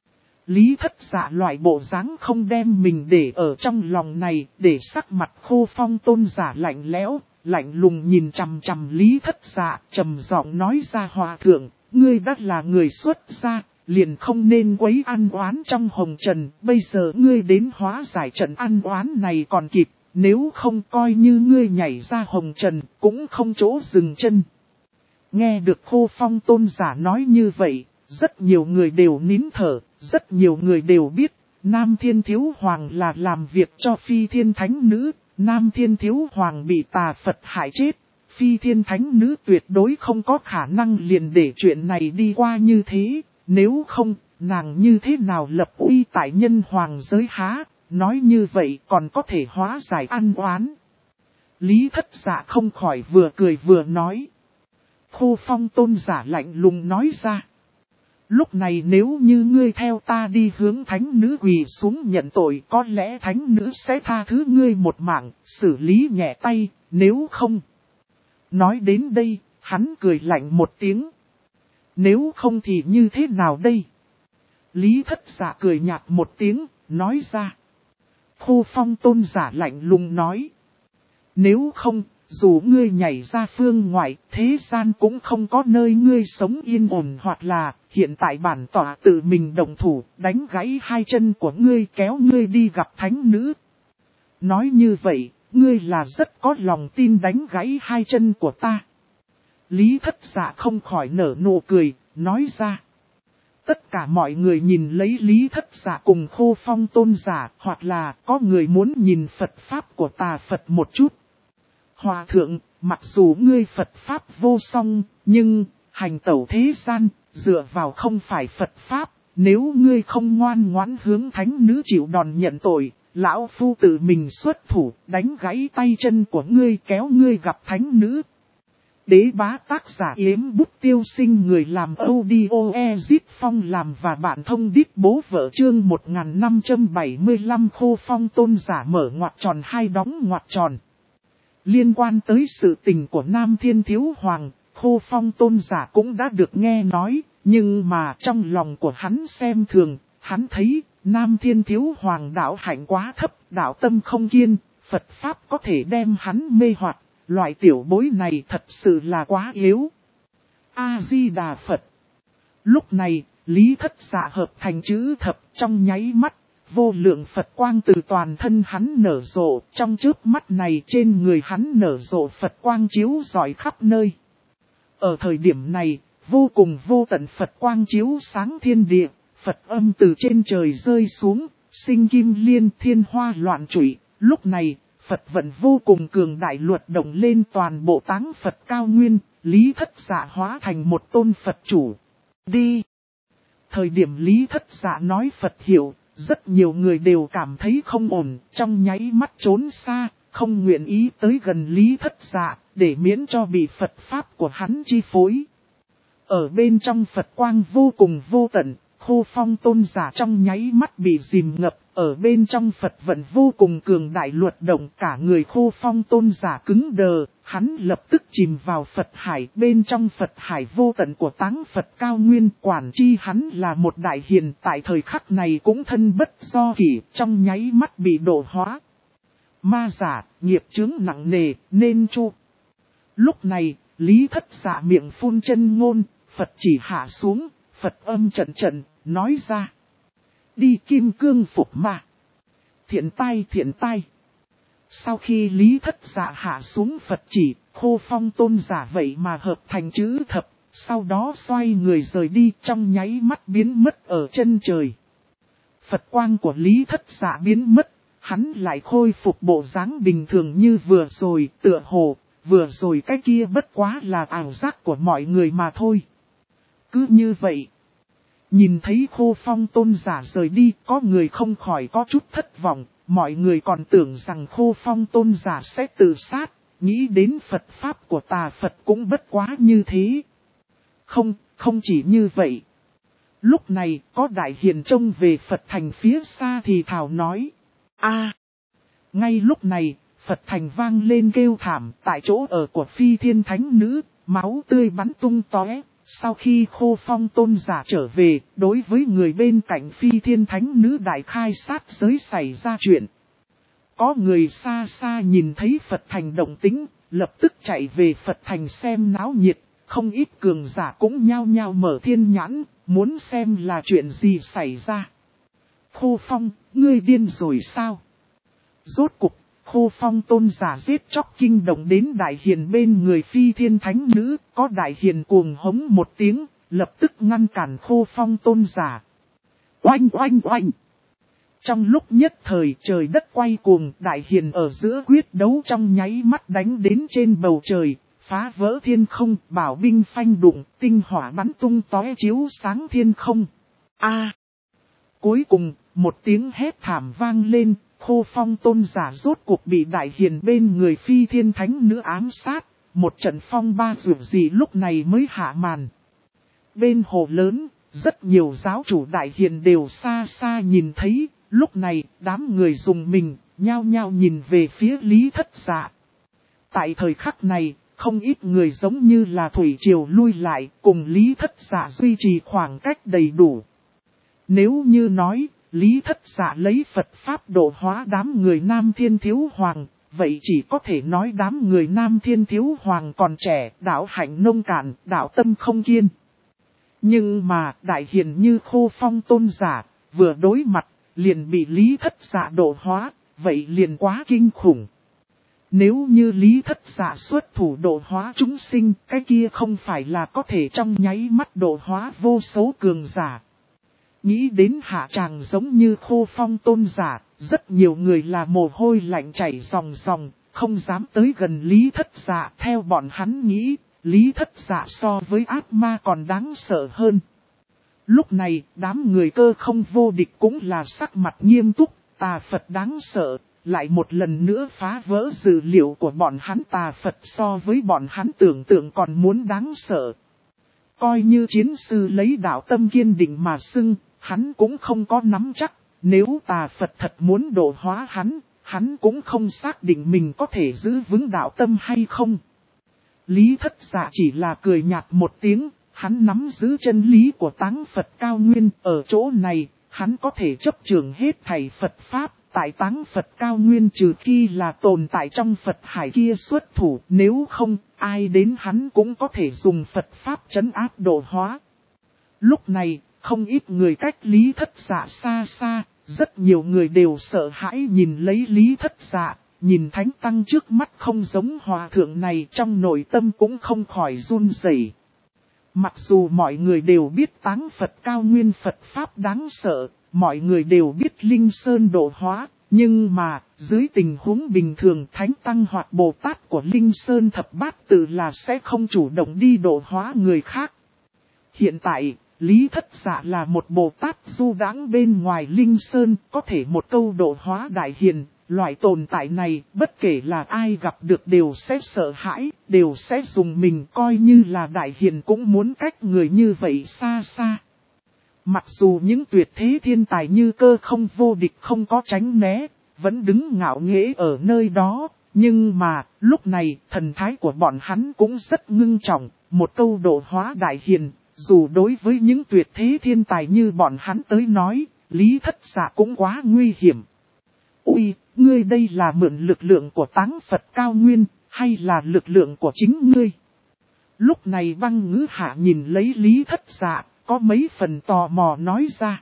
[SPEAKER 1] Lý Thất Dạ loại bộ dáng không đem mình để ở trong lòng này, để sắc mặt Khô Phong tôn giả lạnh lẽo, lạnh lùng nhìn chằm chằm Lý Thất Dạ, trầm giọng nói ra hòa thượng, ngươi đã là người xuất gia, liền không nên quấy ăn oán trong hồng trần, bây giờ ngươi đến hóa giải trận ăn oán này còn kịp, nếu không coi như ngươi nhảy ra hồng trần, cũng không chỗ dừng chân. Nghe được Khô Phong tôn giả nói như vậy, rất nhiều người đều nín thở, rất nhiều người đều biết, Nam Thiên Thiếu Hoàng là làm việc cho Phi Thiên Thánh Nữ, Nam Thiên Thiếu Hoàng bị tà Phật hại chết, Phi Thiên Thánh Nữ tuyệt đối không có khả năng liền để chuyện này đi qua như thế, nếu không, nàng như thế nào lập uy tại nhân hoàng giới há, nói như vậy còn có thể hóa giải ăn oán. Lý Thất Dạ không khỏi vừa cười vừa nói. Khô Phong tôn giả lạnh lùng nói ra. Lúc này nếu như ngươi theo ta đi hướng thánh nữ quỳ xuống nhận tội, có lẽ thánh nữ sẽ tha thứ ngươi một mạng, xử lý nhẹ tay, nếu không. Nói đến đây, hắn cười lạnh một tiếng. Nếu không thì như thế nào đây? Lý Thất Dạ cười nhạt một tiếng, nói ra. Khô Phong tôn giả lạnh lùng nói. Nếu không, dù ngươi nhảy ra phương ngoại, thế gian cũng không có nơi ngươi sống yên ổn, hoặc là hiện tại bản tỏa tự mình động thủ, đánh gãy hai chân của ngươi, kéo ngươi đi gặp thánh nữ. Nói như vậy, ngươi là rất có lòng tin đánh gãy hai chân của ta. Lý Thất Dạ không khỏi nở nụ cười, nói ra. Tất cả mọi người nhìn lấy Lý Thất Dạ cùng Khô Phong tôn giả, hoặc là có người muốn nhìn Phật Pháp của tà Phật một chút. Hòa thượng, mặc dù ngươi Phật Pháp vô song, nhưng hành tẩu thế gian, dựa vào không phải Phật Pháp, nếu ngươi không ngoan ngoãn hướng thánh nữ chịu đòn nhận tội, lão phu tự mình xuất thủ, đánh gãy tay chân của ngươi, kéo ngươi gặp thánh nữ. Đế bá tác giả Yếm Bút Tiêu Sinh, người làm audio Ezit Phong làm và bạn thông đít bố vợ, chương 1575. Khô Phong tôn giả mở ngoặc tròn hai đóng ngoặc tròn. Liên quan tới sự tình của Nam Thiên Thiếu Hoàng, Khô Phong tôn giả cũng đã được nghe nói, nhưng mà trong lòng của hắn xem thường, hắn thấy Nam Thiên Thiếu Hoàng đạo hạnh quá thấp, đạo tâm không kiên, Phật Pháp có thể đem hắn mê hoặc. Loại tiểu bối này thật sự là quá yếu. A-di-đà Phật. Lúc này, Lý Thất Dạ hợp thành chữ thập, trong nháy mắt, vô lượng Phật quang từ toàn thân hắn nở rộ, trong chớp mắt này trên người hắn nở rộ Phật quang chiếu rọi khắp nơi. Ở thời điểm này, vô cùng vô tận Phật quang chiếu sáng thiên địa, Phật âm từ trên trời rơi xuống, sinh kim liên thiên hoa loạn trụy, lúc này. Phật vận vô cùng cường đại luật động lên toàn bộ táng Phật cao nguyên, Lý Thất Dạ hóa thành một tôn Phật chủ. Đi! Thời điểm Lý Thất Dạ nói Phật hiệu, rất nhiều người đều cảm thấy không ổn, trong nháy mắt trốn xa, không nguyện ý tới gần Lý Thất Dạ, để miễn cho bị Phật Pháp của hắn chi phối. Ở bên trong Phật quang vô cùng vô tận, Khô Phong tôn giả trong nháy mắt bị dìm ngập, ở bên trong Phật vận vô cùng cường đại luật động, cả người Khô Phong tôn giả cứng đờ, hắn lập tức chìm vào Phật hải, bên trong Phật hải vô tận của táng Phật cao nguyên, quản chi hắn là một đại hiền, tại thời khắc này cũng thân bất do kỷ, trong nháy mắt bị độ hóa. Ma giả, nghiệp chướng nặng nề, nên chu. Lúc này, Lý Thất Dạ miệng phun chân ngôn, Phật chỉ hạ xuống, Phật âm trận trận, nói ra. Đi kim cương phục ma. Thiện tai thiện tai. Sau khi Lý Thất Dạ hạ xuống Phật chỉ, Khô Phong tôn giả vậy mà hợp thành chữ thập, sau đó xoay người rời đi, trong nháy mắt biến mất ở chân trời. Phật quang của Lý Thất Dạ biến mất, hắn lại khôi phục bộ dáng bình thường như vừa rồi, tựa hồ, vừa rồi cái kia bất quá là ảo giác của mọi người mà thôi. Cứ như vậy, nhìn thấy Khô Phong tôn giả rời đi, có người không khỏi có chút thất vọng, mọi người còn tưởng rằng Khô Phong tôn giả sẽ tự sát, nghĩ đến Phật Pháp của tà Phật cũng bất quá như thế. Không chỉ như vậy. Lúc này, có đại hiền trông về Phật thành phía xa thì thảo nói. Ngay lúc này, Phật thành vang lên kêu thảm, tại chỗ ở của Phi Thiên Thánh Nữ, máu tươi bắn tung tóe. Sau khi Khô Phong tôn giả trở về, đối với người bên cạnh Phi Thiên Thánh Nữ đại khai sát giới xảy ra chuyện. Có người xa xa nhìn thấy Phật thành động tĩnh, lập tức chạy về Phật thành xem náo nhiệt, không ít cường giả cũng nhao nhao mở thiên nhãn, muốn xem là chuyện gì xảy ra. Khô Phong, ngươi điên rồi sao? Rốt cục, Khô Phong tôn giả giết chóc kinh động đến đại hiền bên người Phi Thiên Thánh Nữ, có đại hiền cuồng hống một tiếng, lập tức ngăn cản Khô Phong tôn giả. Oanh oanh oanh! Trong lúc nhất thời trời đất quay cuồng, đại hiền ở giữa quyết đấu trong nháy mắt đánh đến trên bầu trời, phá vỡ thiên không, bảo binh phanh đụng, tinh hỏa bắn tung tóe chiếu sáng thiên không. Cuối cùng, một tiếng hét thảm vang lên, Khô Phong tôn giả rốt cuộc bị đại hiền bên người Phi Thiên Thánh Nữ ám sát, một trận phong ba rượu gì lúc này mới hạ màn. Bên hồ lớn, rất nhiều giáo chủ đại hiền đều xa xa nhìn thấy, lúc này đám người dùng mình, nhao nhao nhìn về phía Lý Thất Dạ. Tại thời khắc này, không ít người giống như là thủy triều lui lại, cùng Lý Thất Dạ duy trì khoảng cách đầy đủ. Nếu như nói, Lý Thất Dạ lấy Phật Pháp độ hóa đám người Nam Thiên Thiếu Hoàng, vậy chỉ có thể nói đám người Nam Thiên Thiếu Hoàng còn trẻ, đạo hạnh nông cạn, đạo tâm không kiên. Nhưng mà, đại hiền như Khô Phong tôn giả, vừa đối mặt, liền bị Lý Thất Dạ độ hóa, vậy liền quá kinh khủng. Nếu như Lý Thất Dạ xuất thủ độ hóa chúng sinh, cái kia không phải là có thể trong nháy mắt độ hóa vô số cường giả. Nghĩ đến hạ tràng giống như Khô Phong tôn giả, rất nhiều người là mồ hôi lạnh chảy ròng ròng, không dám tới gần Lý Thất Dạ. Theo bọn hắn nghĩ, Lý Thất Dạ so với ác ma còn đáng sợ hơn. Lúc này, đám người Cơ Không vô địch cũng là sắc mặt nghiêm túc, tà Phật đáng sợ, lại một lần nữa phá vỡ dữ liệu của bọn hắn. Tà Phật so với bọn hắn tưởng tượng còn muốn đáng sợ. Coi như chiến sư lấy đạo tâm kiên định mà xưng, hắn cũng không có nắm chắc, nếu tà Phật thật muốn độ hóa hắn cũng không xác định mình có thể giữ vững đạo tâm hay không. Lý Thất Dạ chỉ là cười nhạt một tiếng, hắn nắm giữ chân lý của táng Phật cao nguyên, ở chỗ này, hắn có thể chấp trường hết thảy Phật Pháp, tại táng Phật cao nguyên trừ khi là tồn tại trong Phật hải kia xuất thủ, nếu không, ai đến hắn cũng có thể dùng Phật Pháp trấn áp độ hóa. Lúc này, không ít người cách Lý Thất Dạ xa xa, rất nhiều người đều sợ hãi nhìn lấy Lý Thất Dạ, nhìn thánh tăng trước mắt không giống hòa thượng này, trong nội tâm cũng không khỏi run rẩy. Mặc dù mọi người đều biết táng Phật cao nguyên Phật Pháp đáng sợ, mọi người đều biết Linh Sơn độ hóa, nhưng mà, dưới tình huống bình thường Thánh Tăng hoặc Bồ Tát của Linh Sơn Thập Bát Tự là sẽ không chủ động đi độ hóa người khác. Hiện tại, Lý Thất Dạ là một Bồ Tát du đãng bên ngoài Linh Sơn, có thể một câu độ hóa đại hiền. Loại tồn tại này, bất kể là ai gặp được đều sẽ sợ hãi, đều sẽ dùng mình, coi như là đại hiền cũng muốn cách người như vậy xa xa. Mặc dù những tuyệt thế thiên tài như Cơ Không vô địch không có tránh né, vẫn đứng ngạo nghễ ở nơi đó, nhưng mà, lúc này, thần thái của bọn hắn cũng rất ngưng trọng, một câu độ hóa đại hiền, dù đối với những tuyệt thế thiên tài như bọn hắn tới nói, Lý Thất Dạ cũng quá nguy hiểm. Ui, ngươi đây là mượn lực lượng của Táng Phật cao nguyên, hay là lực lượng của chính ngươi? Lúc này Băng Ngữ Hạ nhìn lấy Lý Thất Dạ, có mấy phần tò mò nói ra.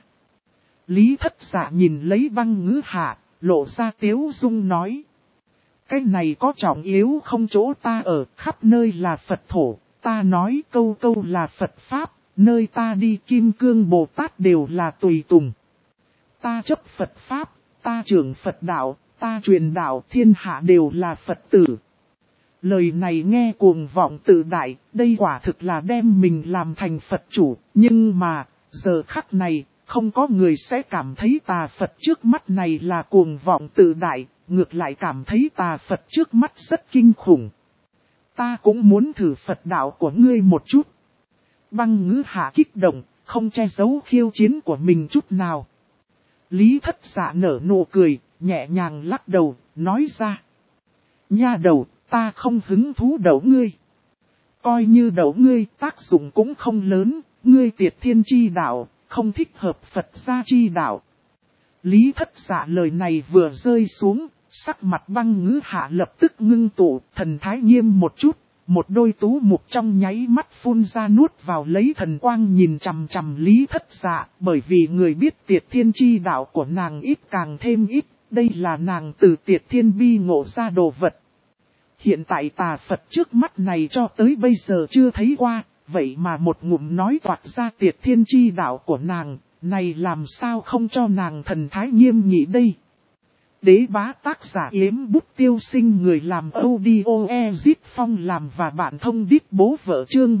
[SPEAKER 1] Lý Thất Dạ nhìn lấy Băng Ngữ Hạ, lộ ra tiếu dung nói. Cái này có trọng yếu không, chỗ ta ở khắp nơi là Phật thổ, ta nói câu câu là Phật Pháp, nơi ta đi Kim Cương Bồ Tát đều là tùy tùng. Ta chấp Phật Pháp, ta trưởng Phật đạo, ta truyền đạo, thiên hạ đều là Phật tử. Lời này nghe cuồng vọng tự đại, đây quả thực là đem mình làm thành Phật chủ, nhưng mà, giờ khắc này, không có người sẽ cảm thấy tà Phật trước mắt này là cuồng vọng tự đại, ngược lại cảm thấy tà Phật trước mắt rất kinh khủng. Ta cũng muốn thử Phật đạo của ngươi một chút. Băng Ngữ Hạ kích động, không che giấu khiêu chiến của mình chút nào. Lý Thất Dạ nở nụ cười, nhẹ nhàng lắc đầu, nói ra. Nha đầu, ta không hứng thú đậu ngươi. Coi như đậu ngươi, tác dụng cũng không lớn, ngươi tiệt thiên chi đạo, không thích hợp Phật gia chi đạo. Lý Thất Dạ lời này vừa rơi xuống, sắc mặt Băng Ngữ Hạ lập tức ngưng tụ, thần thái nghiêm một chút, một đôi tú mục trong nháy mắt phun ra nuốt vào lấy thần quang nhìn chằm chằm Lý Thất Dạ, bởi vì người biết tiệt thiên chi đạo của nàng ít càng thêm ít, đây là nàng từ tiệt thiên bi ngộ ra đồ vật. Hiện tại tà Phật trước mắt này cho tới bây giờ chưa thấy qua, vậy mà một ngụm nói toạc ra tiệt thiên chi đạo của nàng, này làm sao không cho nàng thần thái nghiêm nghị đây. Đế bá tác giả Yếm Bút Tiêu Sinh, người làm audio Ezit Phong làm và bạn thông đít bố vợ, chương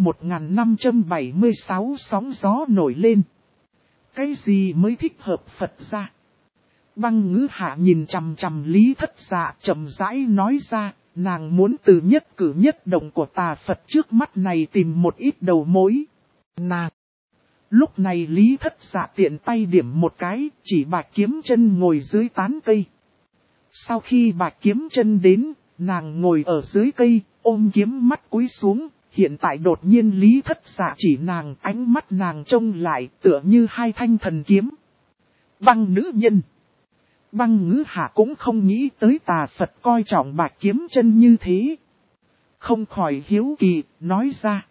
[SPEAKER 1] 1576 sóng gió nổi lên. Cái gì mới thích hợp Phật ra? Băng Ngữ Hạ nhìn chằm chằm Lý Thất Dạ chậm rãi nói ra, nàng muốn từ nhất cử nhất động của tà Phật trước mắt này tìm một ít đầu mối. Nàng! Lúc này Lý Thất Dạ tiện tay điểm một cái, chỉ Bạch Kiếm Chân ngồi dưới tán cây. Sau khi Bạch Kiếm Chân đến, nàng ngồi ở dưới cây, ôm kiếm mắt cúi xuống, hiện tại đột nhiên Lý Thất Dạ chỉ nàng, ánh mắt nàng trông lại tựa như hai thanh thần kiếm. Băng nữ nhân! Băng Ngữ Hạ cũng không nghĩ tới tà Phật coi trọng Bạch Kiếm Chân như thế. Không khỏi hiếu kỳ, nói ra.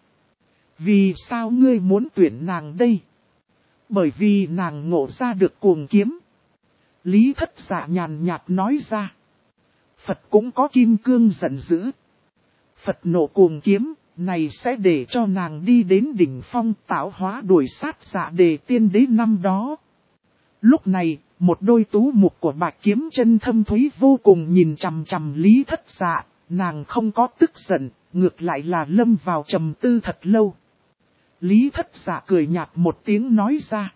[SPEAKER 1] Vì sao ngươi muốn tuyển nàng đây? Bởi vì nàng ngộ ra được cuồng kiếm. Lý Thất Dạ nhàn nhạt nói ra. Phật cũng có kim cương giận dữ. Phật nộ cuồng kiếm, này sẽ để cho nàng đi đến đỉnh phong tạo hóa đuổi sát Dạ Đề tiên đế năm đó. Lúc này, một đôi tú mục của Bạch Kiếm Chân thâm thúy vô cùng nhìn chằm chằm Lý Thất Dạ, nàng không có tức giận, ngược lại là lâm vào trầm tư thật lâu. Lý Thất Dạ cười nhạt một tiếng nói ra.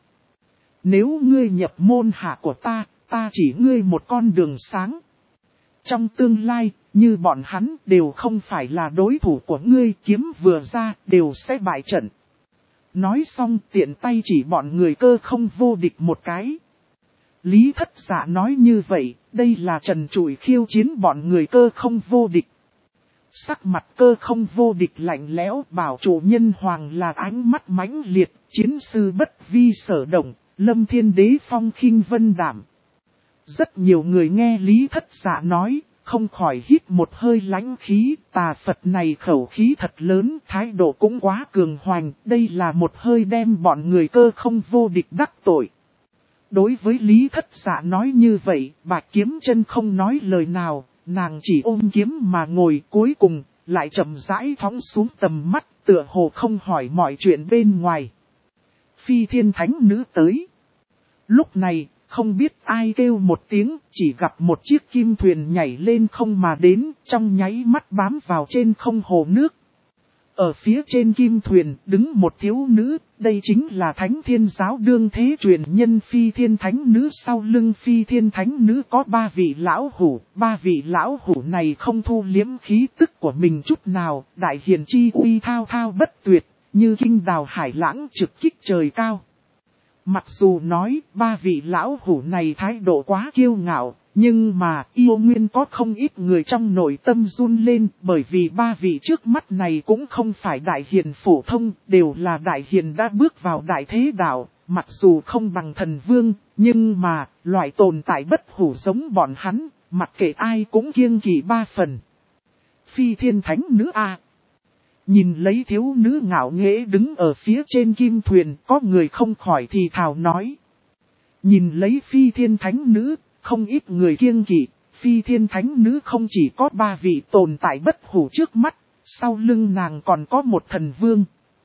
[SPEAKER 1] Nếu ngươi nhập môn hạ của ta, ta chỉ ngươi một con đường sáng. Trong tương lai, như bọn hắn đều không phải là đối thủ của ngươi, kiếm vừa ra đều sẽ bại trận. Nói xong tiện tay chỉ bọn người Cơ Không vô địch một cái. Lý Thất Dạ nói như vậy, đây là trần trụi khiêu chiến bọn người Cơ Không vô địch. Sắc mặt Cơ Không vô địch lạnh lẽo, bảo chủ nhân hoàng là ánh mắt mãnh liệt, chiến sư bất vi sở động, lâm thiên đế phong khinh vân đảm. Rất nhiều người nghe Lý Thất Dạ nói, không khỏi hít một hơi lãnh khí, tà Phật này khẩu khí thật lớn, thái độ cũng quá cường hoành, đây là một hơi đem bọn người Cơ Không vô địch đắc tội. Đối với Lý Thất Dạ nói như vậy, Bạch Kiếm Chân không nói lời nào, nàng chỉ ôm kiếm mà ngồi, cuối cùng lại chậm rãi thõng xuống tầm mắt, tựa hồ không hỏi mọi chuyện bên ngoài. Phi Thiên Thánh Nữ tới. Lúc này, không biết ai kêu một tiếng, chỉ gặp một chiếc kim thuyền nhảy lên không mà đến, trong nháy mắt bám vào trên không hồ nước. Ở phía trên kim thuyền đứng một thiếu nữ, đây chính là Thánh Thiên Giáo đương thế truyền nhân Phi Thiên Thánh Nữ. Sau lưng Phi Thiên Thánh Nữ có 3 vị lão hủ, 3 vị lão hủ này không thu liếm khí tức của mình chút nào, đại hiền chi uy thao thao bất tuyệt, như kinh đào hải lãng trực kích trời cao. Mặc dù nói ba vị lão hủ này thái độ quá kiêu ngạo, nhưng mà yêu nguyên có không ít người trong nội tâm run lên, bởi vì ba vị trước mắt này cũng không phải đại hiền phổ thông, đều là đại hiền đã bước vào đại thế đạo, mặc dù không bằng thần vương, nhưng mà loại tồn tại bất hủ giống bọn hắn, mặc kệ ai cũng kiêng kỵ ba phần. Phi thiên thánh nữ a. Nhìn lấy thiếu nữ ngạo nghễ đứng ở phía trên kim thuyền, có người không khỏi thì thào nói. Nhìn lấy phi thiên thánh nữ, không ít người kiêng kỵ, phi thiên thánh nữ không chỉ có ba vị tồn tại bất hủ trước mắt, sau lưng nàng còn có một thần vương.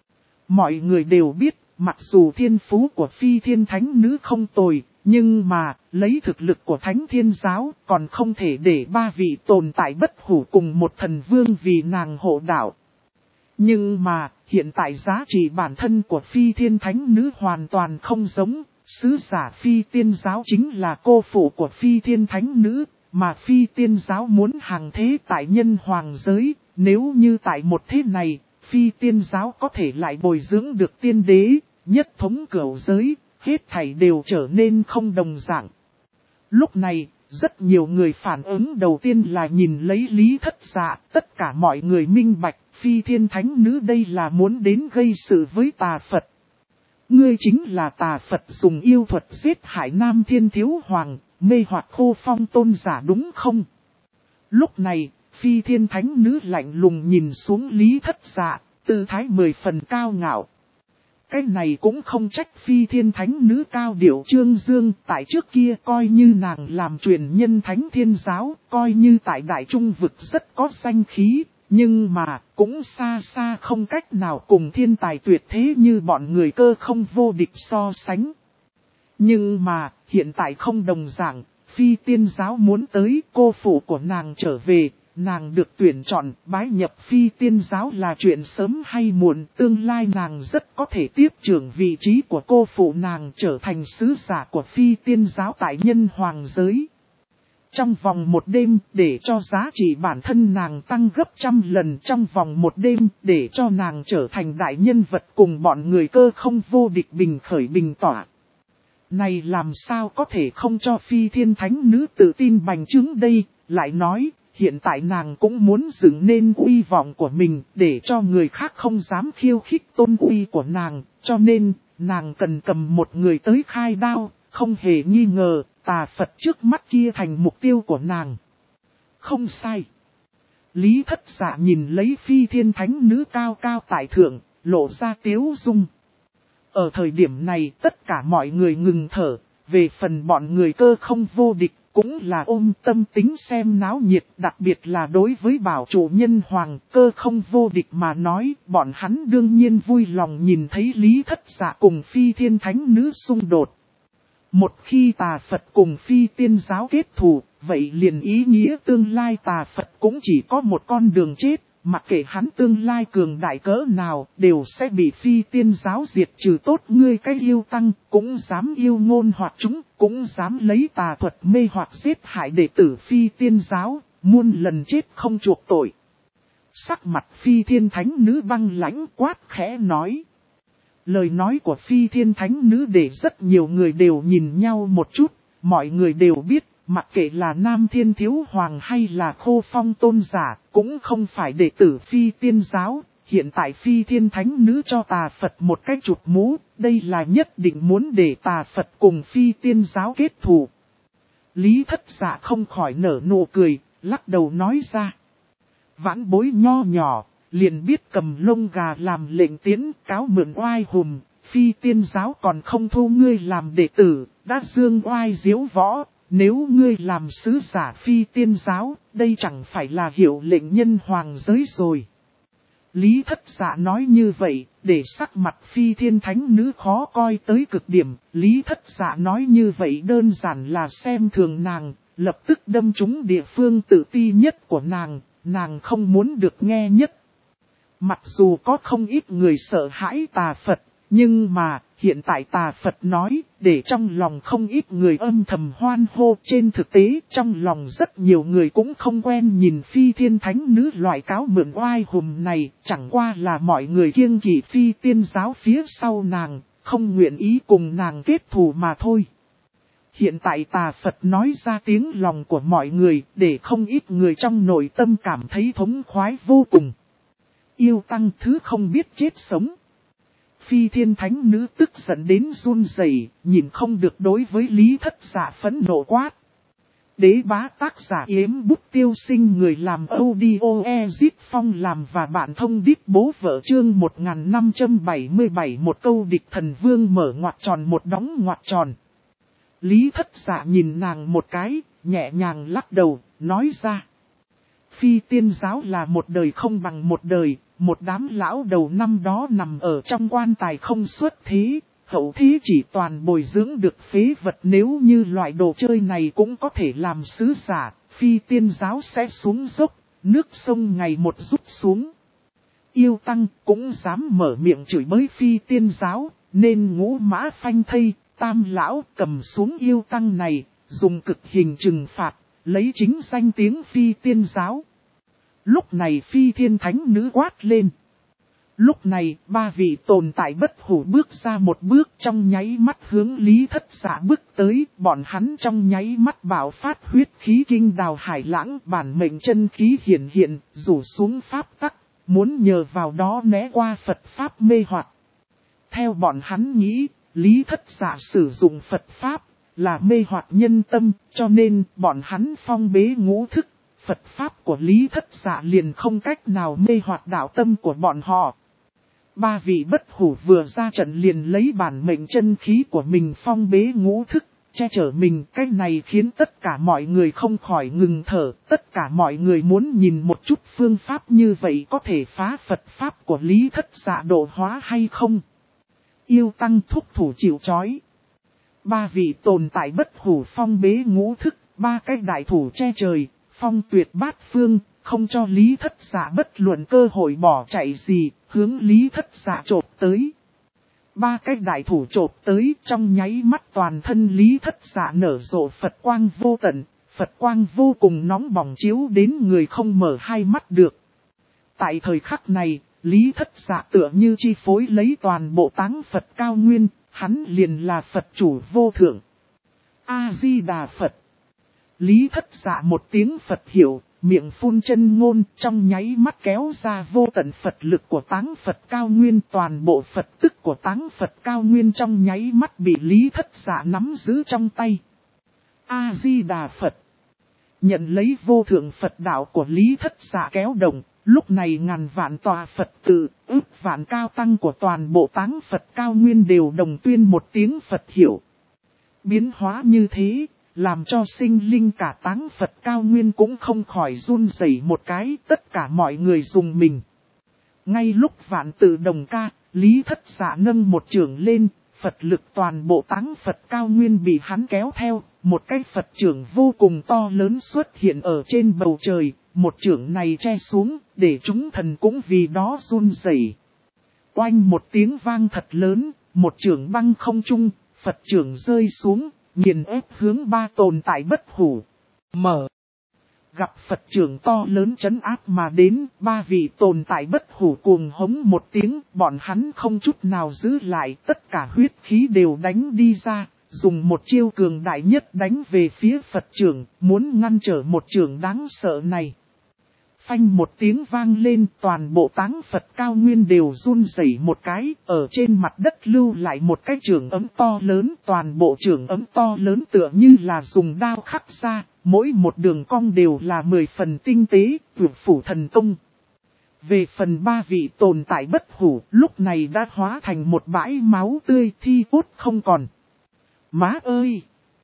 [SPEAKER 1] Mọi người đều biết, mặc dù thiên phú của phi thiên thánh nữ không tồi, nhưng mà, lấy thực lực của thánh thiên giáo, còn không thể để ba vị tồn tại bất hủ cùng một thần vương vì nàng hộ đạo. Nhưng mà, hiện tại giá trị bản thân của phi thiên thánh nữ hoàn toàn không giống, sứ giả phi tiên giáo chính là cô phụ của phi thiên thánh nữ, mà phi tiên giáo muốn hàng thế tại nhân hoàng giới, nếu như tại một thế này, phi tiên giáo có thể lại bồi dưỡng được tiên đế, nhất thống cửu giới, hết thảy đều trở nên không đồng dạng. Lúc này, rất nhiều người phản ứng đầu tiên là nhìn lấy Lý Thất Dạ, tất cả mọi người minh bạch, phi thiên thánh nữ đây là muốn đến gây sự với tà Phật. Ngươi chính là tà Phật dùng yêu thuật giết hại Nam Thiên Thiếu Hoàng, mê hoặc Khô Phong tôn giả đúng không? Lúc này, phi thiên thánh nữ lạnh lùng nhìn xuống Lý Thất Dạ, tư thái 10 phần cao ngạo. Cái này cũng không trách phi thiên thánh nữ cao điệu trương dương, tại trước kia coi như nàng làm truyền nhân thánh thiên giáo, coi như tại đại trung vực rất có danh khí, nhưng mà cũng xa xa không cách nào cùng thiên tài tuyệt thế như bọn người Cơ Không vô địch so sánh. Nhưng mà hiện tại không đồng dạng, phi tiên giáo muốn tới, cô phụ của nàng trở về. Nàng được tuyển chọn, bái nhập phi tiên giáo là chuyện sớm hay muộn, tương lai nàng rất có thể tiếp trưởng vị trí của cô phụ nàng trở thành sứ giả của phi tiên giáo tại nhân hoàng giới. Trong vòng một đêm, để cho giá trị bản thân nàng tăng gấp 100 lần trong vòng một đêm, để cho nàng trở thành đại nhân vật cùng bọn người Cơ Không vô địch bình khởi bình tỏa. Này làm sao có thể không cho phi thiên thánh nữ tự tin bành trướng đây, lại nói. Hiện tại nàng cũng muốn dựng nên uy vọng của mình để cho người khác không dám khiêu khích tôn uy của nàng, cho nên nàng cần cầm một người tới khai đao, không hề nghi ngờ, tà Phật trước mắt kia thành mục tiêu của nàng. Không sai. Lý Thất Dạ nhìn lấy phi thiên thánh nữ cao cao tại thượng, lộ ra tiếu dung. Ở thời điểm này tất cả mọi người ngừng thở, về phần bọn người Cơ Không vô địch. Cũng là ôm tâm tính xem náo nhiệt, đặc biệt là đối với bảo chủ nhân hoàng Cơ Không vô địch mà nói, bọn hắn đương nhiên vui lòng nhìn thấy Lý Thất Dạ cùng phi thiên thánh nữ xung đột. Một khi tà Phật cùng phi tiên giáo kết thù, vậy liền ý nghĩa tương lai tà Phật cũng chỉ có một con đường chết, mặc kệ hắn tương lai cường đại cỡ nào, đều sẽ bị phi tiên giáo diệt trừ tốt. Ngươi cái yêu tăng, cũng dám yêu ngôn hoặc chúng, cũng dám lấy tà thuật mê hoặc giết hại đệ tử phi tiên giáo, muôn lần chết không chuộc tội. Sắc mặt phi thiên thánh nữ băng lãnh quát khẽ nói. Lời nói của phi thiên thánh nữ để rất nhiều người đều nhìn nhau một chút, mọi người đều biết. Mặc kệ là Nam Thiên Thiếu Hoàng hay là Khô Phong tôn giả, cũng không phải đệ tử phi tiên giáo. Hiện tại phi thiên thánh nữ cho tà Phật một cái chụp mũ, đây là nhất định muốn để tà Phật cùng phi tiên giáo kết thù. Lý Thất Dạ không khỏi nở nụ cười, lắc đầu nói ra. Vãn bối nho nhỏ, liền biết cầm lông gà làm lệnh tiến cáo mượn oai hùm, phi tiên giáo còn không thu ngươi làm đệ tử, đã dương oai diếu võ. Nếu ngươi làm sứ giả phi tiên giáo, đây chẳng phải là hiệu lệnh nhân hoàng giới rồi. Lý Thất Dạ nói như vậy, để sắc mặt phi thiên thánh nữ khó coi tới cực điểm. Lý Thất Dạ nói như vậy đơn giản là xem thường nàng, lập tức đâm trúng địa phương tự ti nhất của nàng không muốn được nghe nhất. Mặc dù có không ít người sợ hãi tà Phật, nhưng mà, hiện tại tà Phật nói, để trong lòng không ít người âm thầm hoan hô. Trên thực tế, trong lòng rất nhiều người cũng không quen nhìn phi thiên thánh nữ loại cáo mượn oai hùm này, chẳng qua là mọi người kiêng kỵ phi tiên giáo phía sau nàng, không nguyện ý cùng nàng kết thù mà thôi. Hiện tại tà Phật nói ra tiếng lòng của mọi người, để không ít người trong nội tâm cảm thấy thống khoái vô cùng. Yêu tăng thứ không biết chết sống. Phi thiên thánh nữ tức giận đến run rẩy, nhìn không được đối với Lý Thất Dạ phẫn nộ quát. Đế bá tác giả yếm bút tiêu sinh, người làm audio Ezit Phong làm và bạn thông đít bố vợ chương 1577, một câu địch thần vương mở ngoặc tròn một đóng ngoặc tròn. Lý Thất Dạ nhìn nàng một cái, nhẹ nhàng lắc đầu, nói ra. Phi tiên giáo là một đời không bằng một đời, một đám lão đầu năm đó nằm ở trong quan tài không xuất thế, hậu thế chỉ toàn bồi dưỡng được phế vật, nếu như loại đồ chơi này cũng có thể làm sứ giả, phi tiên giáo sẽ xuống dốc, nước sông ngày một rút xuống. Yêu tăng cũng dám mở miệng chửi bới phi tiên giáo, nên ngũ mã phanh thây, tam lão cầm xuống yêu tăng này, dùng cực hình trừng phạt, lấy chính danh tiếng phi tiên giáo. Lúc này phi thiên thánh nữ quát lên. Lúc này, ba vị tồn tại bất hủ bước ra một bước, trong nháy mắt hướng Lý Thất Dạ bước tới, bọn hắn trong nháy mắt bạo phát huyết khí kinh đào hải lãng, bản mệnh chân khí hiện hiện, rủ xuống pháp tắc, muốn nhờ vào đó né qua Phật Pháp mê hoặc. Theo bọn hắn nghĩ, Lý Thất Dạ sử dụng Phật Pháp là mê hoặc nhân tâm, cho nên bọn hắn phong bế ngũ thức, Phật Pháp của Lý Thất Dạ liền không cách nào mê hoặc đạo tâm của bọn họ. Ba vị bất hủ vừa ra trận liền lấy bản mệnh chân khí của mình phong bế ngũ thức, che chở mình. Cái này khiến tất cả mọi người không khỏi ngừng thở, tất cả mọi người muốn nhìn một chút phương pháp như vậy có thể phá Phật Pháp của Lý Thất Dạ độ hóa hay không. Yêu tăng thúc thủ chịu trói. Ba vị tồn tại bất hủ phong bế ngũ thức, ba cái đại thủ che trời, phong tuyệt bát phương, không cho Lý Thất Dạ bất luận cơ hội bỏ chạy gì, hướng Lý Thất Dạ chộp tới. Ba cái đại thủ chộp tới, trong nháy mắt toàn thân Lý Thất Dạ nở rộ Phật quang vô tận, Phật quang vô cùng nóng bỏng chiếu đến người không mở hai mắt được. Tại thời khắc này, Lý Thất Dạ tựa như chi phối lấy toàn bộ táng Phật cao nguyên, hắn liền là Phật chủ vô thượng. A-di-đà Phật. Lý Thất Dạ một tiếng Phật hiệu, miệng phun chân ngôn, trong nháy mắt kéo ra vô tận Phật lực của táng Phật cao nguyên, toàn bộ Phật tức của táng Phật cao nguyên trong nháy mắt bị Lý Thất Dạ nắm giữ trong tay. A-di-đà Phật. Nhận lấy vô thượng Phật đạo của Lý Thất Dạ kéo động, lúc này ngàn vạn tòa Phật tự, ước vạn cao tăng của toàn bộ táng Phật cao nguyên đều đồng tuyên một tiếng Phật hiệu. Biến hóa như thế, làm cho sinh linh cả táng Phật cao nguyên cũng không khỏi run rẩy một cái, tất cả mọi người dùng mình. Ngay lúc vạn tự đồng ca, Lý Thất Dạ nâng một chưởng lên, Phật lực toàn bộ táng Phật cao nguyên bị hắn kéo theo, một cái Phật chưởng vô cùng to lớn xuất hiện ở trên bầu trời, một chưởng này che xuống, để chúng thần cũng vì đó run rẩy. Oanh một tiếng vang thật lớn, một chưởng băng không trung, Phật chưởng rơi xuống, nghiền ép hướng ba tồn tại bất hủ. Mở. Gặp Phật chưởng to lớn trấn áp mà đến, ba vị tồn tại bất hủ cuồng hống một tiếng, bọn hắn không chút nào giữ lại, tất cả huyết khí đều đánh đi ra, dùng một chiêu cường đại nhất đánh về phía Phật chưởng, muốn ngăn trở một chưởng đáng sợ này. Phanh một tiếng vang lên, toàn bộ táng Phật cao nguyên đều run rẩy một cái, ở trên mặt đất lưu lại một cái chưởng ấm to lớn, toàn bộ chưởng ấm to lớn tựa như là dùng đao khắc ra, mỗi một đường cong đều là 10 phần tinh tế, tuyệt phủ thần công. Về phần ba vị tồn tại bất hủ, lúc này đã hóa thành một bãi máu tươi, thi cốt không còn. Má ơi!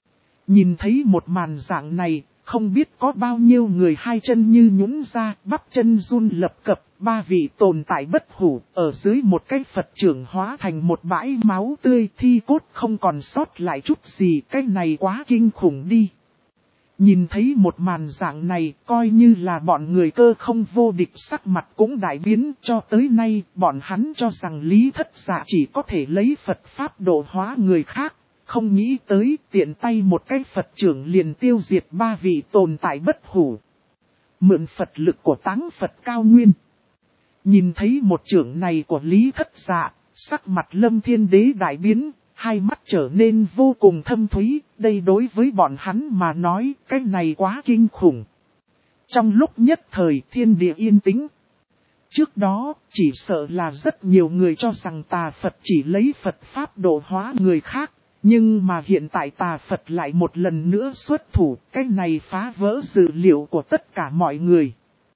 [SPEAKER 1] Nhìn thấy một màn dạng này, không biết có bao nhiêu người hai chân như nhũn ra, bắp chân run lập cập, ba vị tồn tại bất hủ, ở dưới một cái Phật chưởng hóa thành một bãi máu tươi, thi cốt không còn sót lại chút gì, cái này quá kinh khủng đi. Nhìn thấy một màn dạng này, coi như là bọn người cơ không vô địch, sắc mặt cũng đại biến. Cho tới nay, bọn hắn cho rằng Lý Thất Dạ chỉ có thể lấy Phật Pháp độ hóa người khác. Không nghĩ tới tiện tay một cái Phật chưởng liền tiêu diệt ba vị tồn tại bất hủ. Mượn Phật lực của táng Phật cao nguyên. Nhìn thấy một chưởng này của Lý Thất Dạ, Sắc mặt Lâm Thiên Đế đại biến, hai mắt trở nên vô cùng thâm thúy, đây đối với bọn hắn mà nói, cái này quá kinh khủng. Trong lúc nhất thời thiên địa yên tĩnh. Trước đó, chỉ sợ là rất nhiều người cho rằng tà Phật chỉ lấy Phật Pháp độ hóa người khác. Nhưng mà hiện tại tà Phật lại một lần nữa xuất thủ, cái này phá vỡ dự liệu của tất cả mọi người.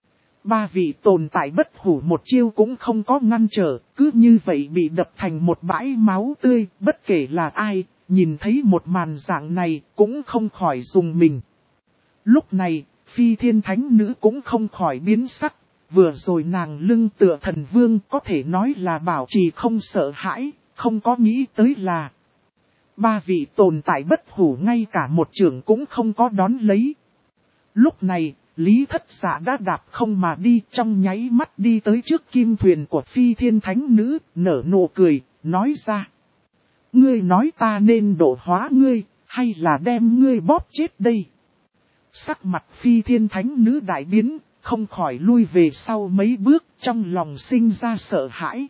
[SPEAKER 1] Ba vị tồn tại bất hủ một chiêu cũng không có ngăn trở, cứ như vậy bị đập thành một bãi máu tươi, bất kể là ai, nhìn thấy một màn dạng này cũng không khỏi dùng mình. Lúc này, Phi Thiên Thánh Nữ cũng không khỏi biến sắc, vừa rồi nàng lưng tựa thần vương có thể nói là bảo trì không sợ hãi, không có nghĩ tới là ba vị tồn tại bất hủ ngay cả một trường cũng không có đón lấy. Lúc này, Lý Thất Dạ đã đạp không mà đi, trong nháy mắt đi tới trước kim thuyền của Phi Thiên Thánh Nữ, nở nụ cười, nói ra. Ngươi nói ta nên độ hóa ngươi, hay là đem ngươi bóp chết đây? Sắc mặt Phi Thiên Thánh Nữ đại biến, không khỏi lui về sau mấy bước, trong lòng sinh ra sợ hãi.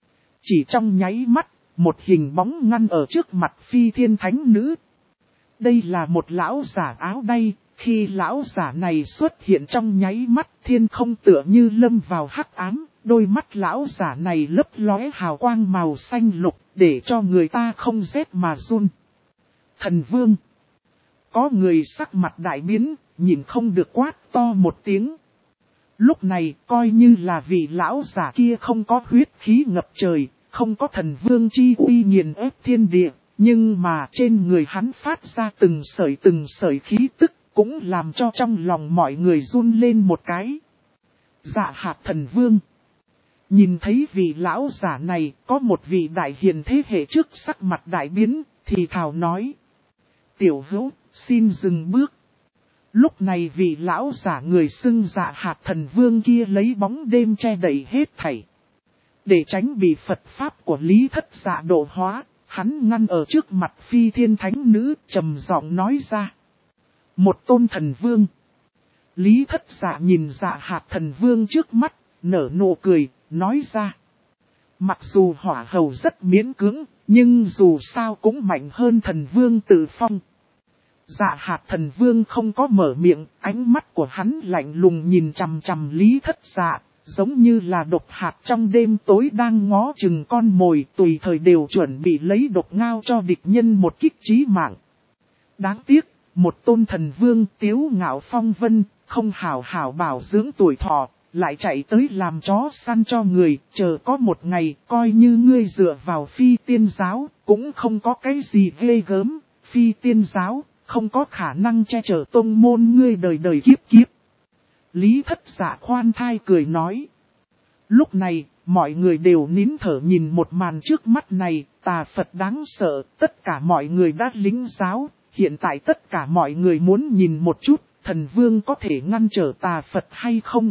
[SPEAKER 1] Chỉ trong nháy mắt, một hình bóng ngăn ở trước mặt Phi Thiên Thánh Nữ. Đây là một lão giả áo đay, khi lão giả này xuất hiện trong nháy mắt, thiên không tựa như lâm vào hắc ám, đôi mắt lão giả này lấp lóe hào quang màu xanh lục, để cho người ta không rét mà run. Thần Vương. Có người sắc mặt đại biến, nhìn không được quát to một tiếng. Lúc này, coi như là vị lão giả kia không có huyết khí ngập trời, không có thần vương chi uy nghiền ép thiên địa, nhưng mà trên người hắn phát ra từng sợi khí tức, cũng làm cho trong lòng mọi người run lên một cái. Dạ hạt thần vương. Nhìn thấy vị lão giả này, có một vị đại hiền thế hệ trước sắc mặt đại biến, thì thào nói. Tiểu hữu, xin dừng bước. Lúc này vị lão giả người xưng dạ hạt thần vương kia lấy bóng đêm che đậy hết thảy. Để tránh bị Phật Pháp của Lý Thất Dạ độ hóa, hắn ngăn ở trước mặt Phi Thiên Thánh Nữ, trầm giọng nói ra. Một tôn thần vương. Lý Thất Dạ nhìn dạ hạt thần vương trước mắt, nở nụ cười, nói ra. Mặc dù hỏa hầu rất miễn cưỡng, nhưng dù sao cũng mạnh hơn thần vương tự phong. Dạ hạt thần vương không có mở miệng, ánh mắt của hắn lạnh lùng nhìn chằm chằm Lý Thất Dạ, giống như là độc hạt trong đêm tối đang ngó chừng con mồi, tùy thời đều chuẩn bị lấy độc ngao cho địch nhân một kích chí mạng. Đáng tiếc, một tôn thần vương tiếu ngạo phong vân, không hảo hảo bảo dưỡng tuổi thọ, lại chạy tới làm chó săn cho người, chờ có một ngày, coi như ngươi dựa vào phi tiên giáo, cũng không có cái gì ghê gớm, phi tiên giáo, không có khả năng che chở tông môn ngươi đời đời kiếp kiếp. Lý Thất Dạ khoan thai cười nói. Lúc này, mọi người đều nín thở nhìn một màn trước mắt này, tà Phật đáng sợ, tất cả mọi người đã lính giáo, hiện tại tất cả mọi người muốn nhìn một chút, thần vương có thể ngăn trở tà Phật hay không?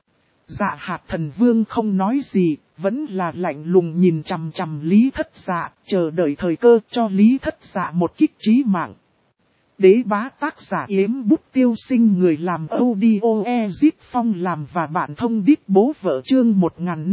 [SPEAKER 1] Dạ hạt thần vương không nói gì, vẫn là lạnh lùng nhìn chằm chằm Lý Thất Dạ, chờ đợi thời cơ cho Lý Thất Dạ một kích chí mạng. Đế bá tác giả Yếm Bút Tiêu Sinh, người làm audio Ezip Phong làm và bạn thông đít bố vợ chương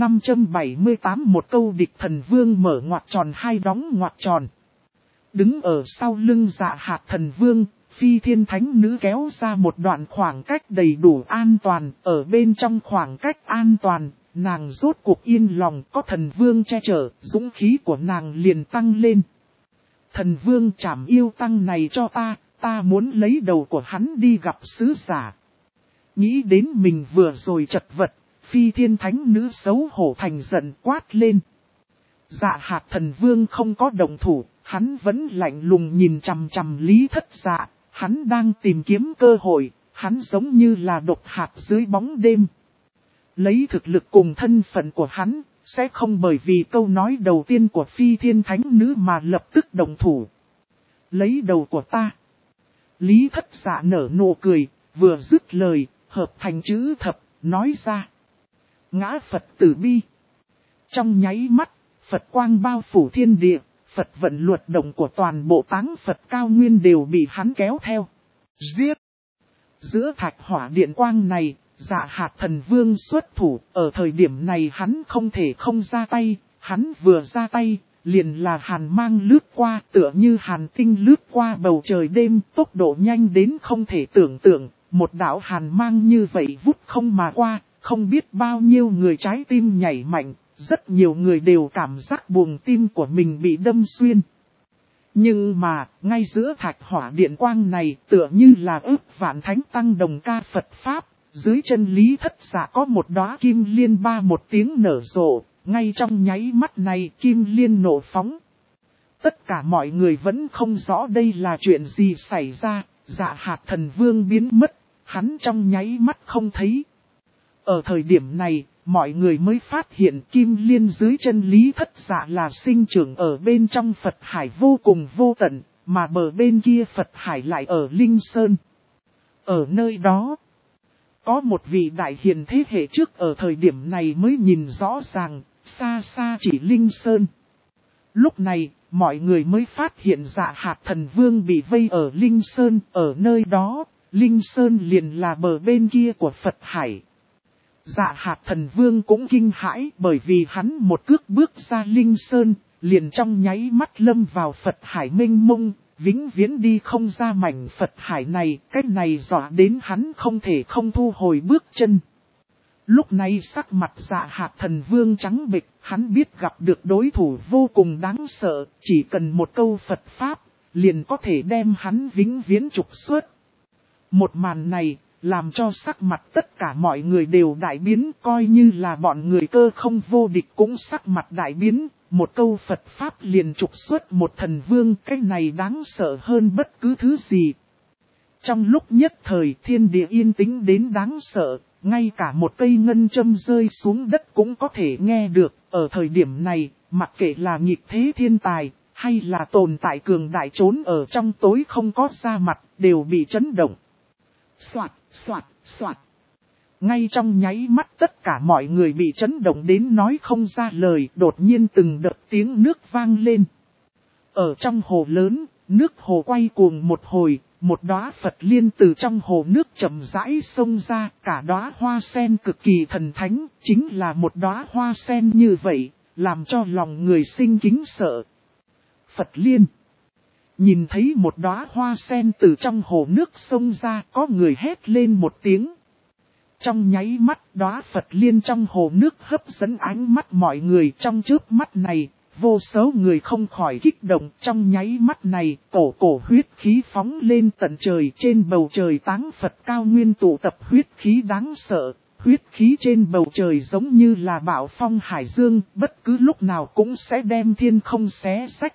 [SPEAKER 1] 1578. Một câu địch thần vương mở ngoặc tròn hai đóng ngoặc tròn. Đứng ở sau lưng dạ hạt thần vương, Phi Thiên Thánh Nữ kéo ra một đoạn khoảng cách đầy đủ an toàn. Ở bên trong khoảng cách an toàn, nàng rốt cuộc yên lòng, có thần vương che chở, dũng khí của nàng liền tăng lên. Thần vương trảm yêu tăng này cho ta muốn lấy đầu của hắn đi gặp sứ giả. Nghĩ đến mình vừa rồi chật vật, Phi Thiên Thánh Nữ xấu hổ thành giận quát lên. Dạ hạt thần vương không có động thủ, hắn vẫn lạnh lùng nhìn chằm chằm Lý Thất Dạ, hắn đang tìm kiếm cơ hội, hắn giống như là độc hạt dưới bóng đêm. Lấy thực lực cùng thân phận của hắn, sẽ không bởi vì câu nói đầu tiên của Phi Thiên Thánh Nữ mà lập tức động thủ. Lấy đầu của ta. Lý Thất Dạ nở nụ cười, vừa dứt lời, hợp thành chữ thập, nói ra. Ngã Phật tử bi. Trong nháy mắt, Phật quang bao phủ thiên địa, Phật vận luật động của toàn bộ táng Phật cao nguyên đều bị hắn kéo theo. Giết! Giữa thạch hỏa điện quang này, dạ hạt thần vương xuất thủ, ở thời điểm này hắn không thể không ra tay, Hắn vừa ra tay, liền là hàn mang lướt qua tựa như hàn tinh lướt qua bầu trời đêm, tốc độ nhanh đến không thể tưởng tượng, một đạo hàn mang như vậy vút không mà qua, không biết bao nhiêu người trái tim nhảy mạnh, rất nhiều người đều cảm giác buồng tim của mình bị đâm xuyên. Nhưng mà, ngay giữa thạch hỏa điện quang này tựa như là ước vạn thánh tăng đồng ca Phật Pháp, dưới chân Lý Thất Dạ có một đóa kim liên ba một tiếng nở rộ, ngay trong nháy mắt này kim liên nổ phóng. Tất cả mọi người vẫn không rõ đây là chuyện gì xảy ra, Dạ Hạt Thần Vương biến mất, hắn trong nháy mắt không thấy. Ở thời điểm này, mọi người mới phát hiện kim liên dưới chân Lý Thất Dạ là sinh trưởng ở bên trong Phật Hải vô cùng vô tận, mà bờ bên kia Phật Hải lại ở Linh Sơn. Ở nơi đó, có một vị đại hiền thế hệ trước ở thời điểm này mới nhìn rõ ràng, xa xa chỉ Linh Sơn. Lúc này, mọi người mới phát hiện Dạ Hạt Thần Vương bị vây ở Linh Sơn, ở nơi đó, Linh Sơn liền là bờ bên kia của Phật Hải. Dạ Hạt Thần Vương cũng kinh hãi bởi vì hắn một cước bước ra Linh Sơn, liền trong nháy mắt lâm vào Phật Hải mênh mông, vĩnh viễn đi không ra mảnh Phật Hải này, cách này dọa đến hắn không thể không thu hồi bước chân. Lúc này sắc mặt Dạ Hạt Thần Vương trắng bệch, hắn biết gặp được đối thủ vô cùng đáng sợ, chỉ cần một câu Phật Pháp, liền có thể đem hắn vĩnh viễn trục xuất. Một màn này, làm cho sắc mặt tất cả mọi người đều đại biến, coi như là bọn người cơ không vô địch cũng sắc mặt đại biến, một câu Phật Pháp liền trục xuất một thần vương, cái này đáng sợ hơn bất cứ thứ gì. Trong lúc nhất thời thiên địa yên tĩnh đến đáng sợ, ngay cả một cây ngân châm rơi xuống đất cũng có thể nghe được, ở thời điểm này, mặc kệ là nghịch thế thiên tài, hay là tồn tại cường đại trốn ở trong tối không có ra mặt, đều bị chấn động. Soạt, soạt, soạt. Ngay trong nháy mắt tất cả mọi người bị chấn động đến nói không ra lời, đột nhiên từng đợt tiếng nước vang lên. Ở trong hồ lớn, nước hồ quay cuồng một hồi, một đóa Phật liên từ trong hồ nước chậm rãi xông ra, cả đóa hoa sen cực kỳ thần thánh, chính là một đóa hoa sen như vậy, làm cho lòng người sinh kính sợ. Phật liên. Nhìn thấy một đóa hoa sen từ trong hồ nước xông ra, có người hét lên một tiếng. Trong nháy mắt đóa Phật liên trong hồ nước hấp dẫn ánh mắt mọi người, trong chớp mắt này, vô số người không khỏi kích động. Trong nháy mắt này, cổ huyết khí phóng lên tận trời, trên bầu trời táng Phật cao nguyên tụ tập huyết khí đáng sợ. Huyết khí trên bầu trời giống như là bão phong hải dương, bất cứ lúc nào cũng sẽ đem thiên không xé xách.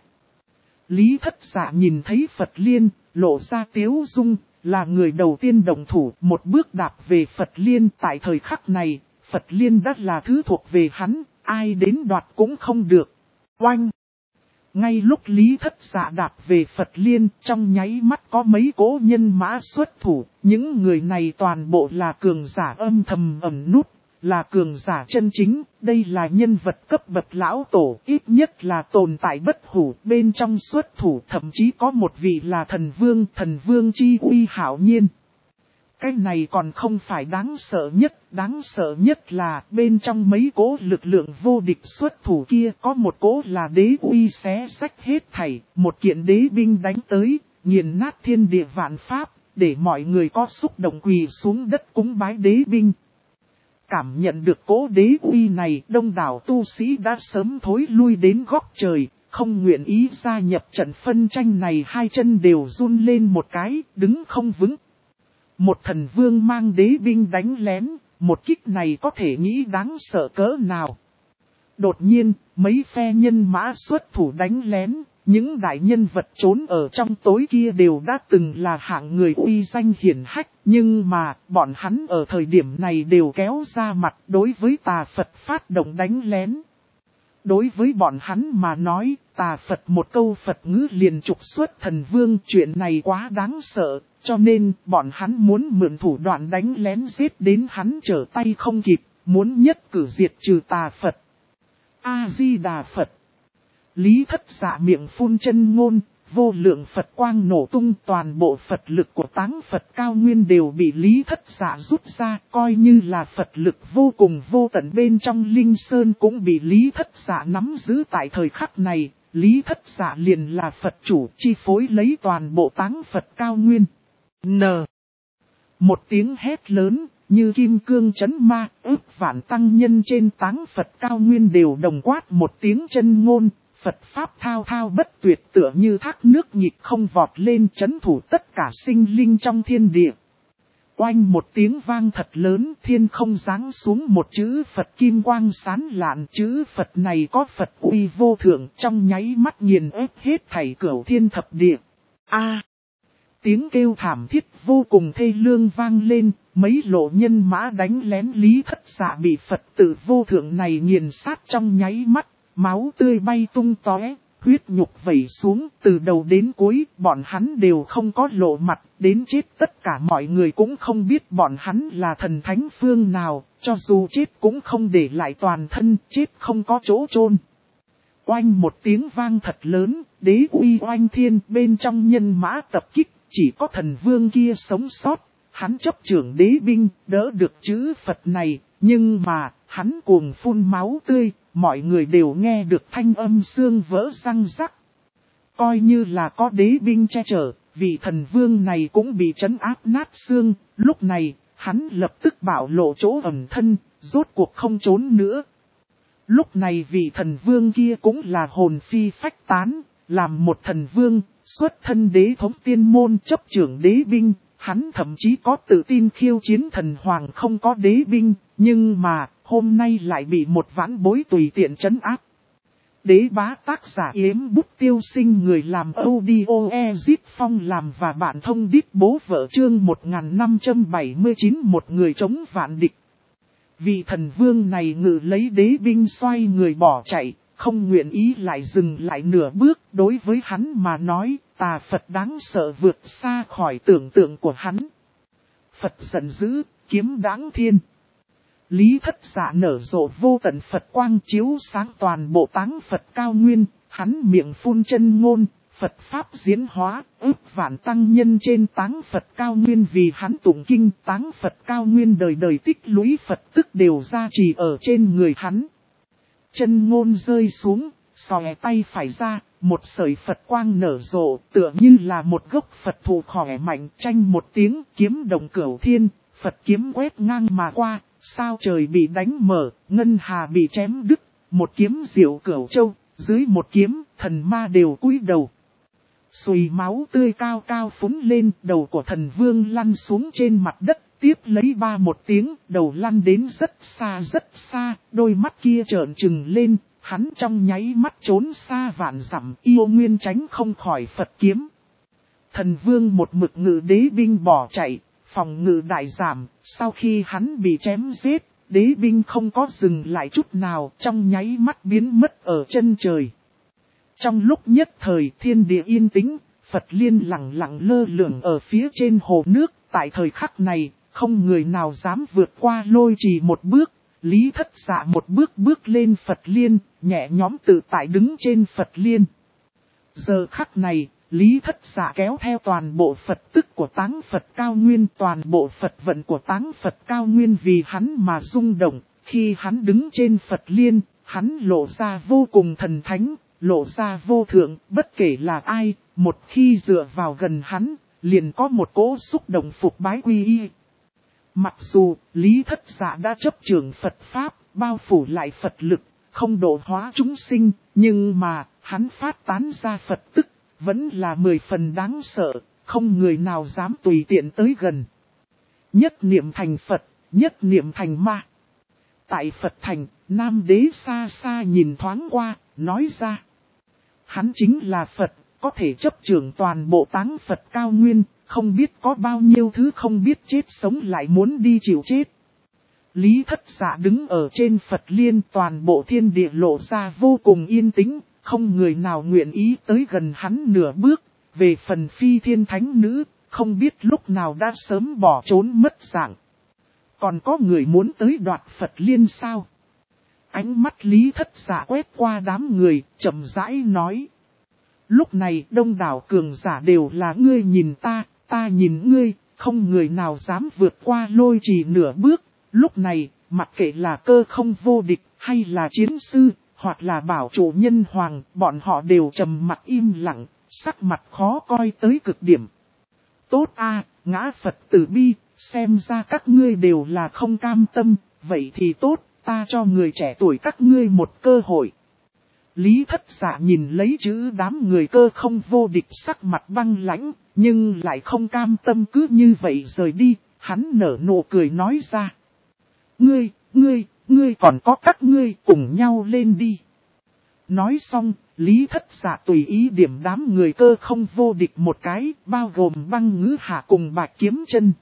[SPEAKER 1] Lý Thất Dạ nhìn thấy Phật liên, lộ ra tiếu dung, là người đầu tiên đồng thủ, một bước đạp về Phật liên. Tại thời khắc này, Phật liên đã là thứ thuộc về hắn, ai đến đoạt cũng không được. Oanh! Ngay lúc Lý Thất Dạ đạp về Phật liên, trong nháy mắt có mấy cỗ nhân mã xuất thủ, những người này toàn bộ là cường giả âm thầm ẩn nút, là cường giả chân chính, đây là nhân vật cấp bậc lão tổ, ít nhất là tồn tại bất hủ, bên trong xuất thủ thậm chí có một vị là thần vương chi uy hảo nhiên. Cái này còn không phải đáng sợ nhất là bên trong mấy cỗ lực lượng vô địch xuất thủ kia có một cỗ là đế uy xé rách hết thảy, một kiện đế binh đánh tới, nghiền nát thiên địa vạn pháp, để mọi người có xúc động quỳ xuống đất cúng bái đế binh. Cảm nhận được cỗ đế uy này, đông đảo tu sĩ đã sớm thối lui đến góc trời, không nguyện ý gia nhập trận phân tranh này, hai chân đều run lên một cái, đứng không vững. Một thần vương mang đế binh đánh lén, một kích này có thể nghĩ đáng sợ cỡ nào. Đột nhiên, mấy phe nhân mã xuất thủ đánh lén, những đại nhân vật trốn ở trong tối kia đều đã từng là hạng người uy danh hiển hách, nhưng mà bọn hắn ở thời điểm này đều kéo ra mặt đối với tà Phật phát động đánh lén. Đối với bọn hắn mà nói, tà Phật một câu Phật ngữ liền trục xuất thần vương, chuyện này quá đáng sợ, cho nên bọn hắn muốn mượn thủ đoạn đánh lén giết đến hắn trở tay không kịp, muốn nhất cử diệt trừ tà Phật. A-di-đà Phật. Lý Thất Dạ miệng phun chân ngôn, vô lượng Phật quang nổ tung, toàn bộ Phật lực của táng Phật cao nguyên đều bị Lý Thất Dạ rút ra, coi như là Phật lực vô cùng vô tận bên trong Linh Sơn cũng bị Lý Thất Dạ nắm giữ tại thời khắc này. Lý Thất Dạ liền là Phật chủ chi phối lấy toàn bộ táng Phật cao nguyên. Một tiếng hét lớn, như kim cương chấn ma, ức vạn tăng nhân trên táng Phật cao nguyên đều đồng quát một tiếng chân ngôn. Phật Pháp thao thao bất tuyệt tựa như thác nước nhịp không vọt lên chấn thủ tất cả sinh linh trong thiên địa. Oanh một tiếng vang thật lớn, thiên không giáng xuống một chữ Phật kim quang sáng lạn. Chữ Phật này có Phật uy vô thượng, trong nháy mắt nghiền ép hết thảy cửu thiên thập địa. Tiếng kêu thảm thiết vô cùng thê lương vang lên, mấy lộ nhân mã đánh lén Lý Thất Dạ bị Phật tử vô thượng này nghiền sát trong nháy mắt, máu tươi bay tung tóe, huyết nhục vẩy xuống, từ đầu đến cuối, bọn hắn đều không có lộ mặt, đến chết tất cả mọi người cũng không biết bọn hắn là thần thánh phương nào, cho dù chết cũng không để lại toàn thân, chết không có chỗ chôn. Oanh một tiếng vang thật lớn, đế uy oanh thiên, bên trong nhân mã tập kích, chỉ có thần vương kia sống sót, hắn chấp trưởng đế binh, đỡ được chữ Phật này, nhưng mà, hắn cuồng phun máu tươi, mọi người đều nghe được thanh âm xương vỡ răng rắc. Coi như là có đế binh che chở, vị thần vương này cũng bị trấn áp nát xương, lúc này, hắn lập tức bảo lộ chỗ ẩn thân, rốt cuộc không trốn nữa. Lúc này vị thần vương kia cũng là hồn phi phách tán, làm một thần vương, xuất thân đế thống tiên môn chấp trưởng đế binh, hắn thậm chí có tự tin khiêu chiến thần hoàng không có đế binh, nhưng mà, hôm nay lại bị một vãn bối tùy tiện trấn áp. Đế bá tác giả Yếm Bút Tiêu Sinh, người làm audio Ezit Phong làm và bạn thông đít bố vợ chương 1579, một người chống vạn địch. Vị thần vương này ngự lấy đế binh xoay người bỏ chạy, không nguyện ý lại dừng lại nửa bước. Đối với hắn mà nói, tà Phật đáng sợ vượt xa khỏi tưởng tượng của hắn. Phật giận dữ, kiếm đáng thiên. Lý Thất Dạ nở rộ vô tận Phật quang chiếu sáng toàn bộ táng Phật cao nguyên, hắn miệng phun chân ngôn, Phật Pháp diễn hóa, ức vạn tăng nhân trên táng Phật cao nguyên vì hắn tụng kinh. Táng Phật cao nguyên đời đời tích lũy Phật tức đều gia trì ở trên người hắn. Chân ngôn rơi xuống, xòe tay phải ra, một sợi Phật quang nở rộ, tựa như là một gốc Phật thụ khỏe mạnh, tranh một tiếng kiếm đồng cửu thiên, Phật kiếm quét ngang mà qua. Sao trời bị đánh mở, ngân hà bị chém đứt, một kiếm diệu cửu châu, dưới một kiếm, thần ma đều cúi đầu. Xùi máu tươi cao cao phúng lên, đầu của thần vương lăn xuống trên mặt đất, tiếp lấy ba một tiếng, đầu lăn đến rất xa, đôi mắt kia trợn trừng lên, hắn trong nháy mắt trốn xa vạn dặm, yêu nguyên tránh không khỏi Phật kiếm. Thần vương một mực ngự đế binh bỏ chạy. Phòng ngự đại giảm, sau khi hắn bị chém giết, đế binh không có dừng lại chút nào, trong nháy mắt biến mất ở chân trời. Trong lúc nhất thời thiên địa yên tĩnh, Phật liên lặng lặng lơ lửng ở phía trên hồ nước, tại thời khắc này, không người nào dám vượt qua lôi trì một bước, Lý Thất Dạ một bước bước lên Phật liên, nhẹ nhõm tự tại đứng trên Phật liên. Giờ khắc này, Lý Thất Dạ kéo theo toàn bộ Phật tức của táng Phật cao nguyên, toàn bộ Phật vận của táng Phật cao nguyên vì hắn mà rung động. Khi hắn đứng trên Phật liên, hắn lộ ra vô cùng thần thánh, lộ ra vô thượng, bất kể là ai, một khi dựa vào gần hắn, liền có một cỗ xúc động phục bái quy y. Mặc dù Lý Thất Dạ đã chấp trưởng Phật Pháp, bao phủ lại Phật lực, không độ hóa chúng sinh, nhưng mà hắn phát tán ra Phật tức. Vẫn là 10 phần đáng sợ, không người nào dám tùy tiện tới gần. Nhất niệm thành Phật, nhất niệm thành ma. Tại Phật thành, Nam Đế xa xa nhìn thoáng qua, nói ra. Hắn chính là Phật, có thể chấp trưởng toàn bộ táng Phật cao nguyên, không biết có bao nhiêu thứ không biết chết sống lại muốn đi chịu chết. Lý Thất Dạ đứng ở trên Phật liên, toàn bộ thiên địa lộ ra vô cùng yên tĩnh. Không người nào nguyện ý tới gần hắn nửa bước, về phần phi thiên thánh nữ, không biết lúc nào đã sớm bỏ trốn mất dạng. Còn có người muốn tới đoạt Phật liên sao? Ánh mắt Lý Thất Dạ quét qua đám người, chậm rãi nói. Lúc này đông đảo cường giả đều là ngươi nhìn ta, ta nhìn ngươi, không người nào dám vượt qua lôi trì nửa bước. Lúc này, mặc kệ là cơ không vô địch, hay là chiến sư, hoặc là bảo chủ nhân hoàng, bọn họ đều trầm mặt im lặng, sắc mặt khó coi tới cực điểm. Tốt a, ngã Phật tử bi, xem ra các ngươi đều là không cam tâm, vậy thì tốt, ta cho người trẻ tuổi các ngươi một cơ hội. Lý Thất Dạ nhìn lấy chữ đám người cơ không vô địch sắc mặt băng lãnh, nhưng lại không cam tâm cứ như vậy rời đi, hắn nở nụ cười nói ra. Ngươi còn có các ngươi cùng nhau lên đi. Nói xong, Lý Thất Dạ tùy ý điểm đám người cơ không vô địch một cái, bao gồm Băng Ngữ Hạ cùng Bạch Kiếm Chân.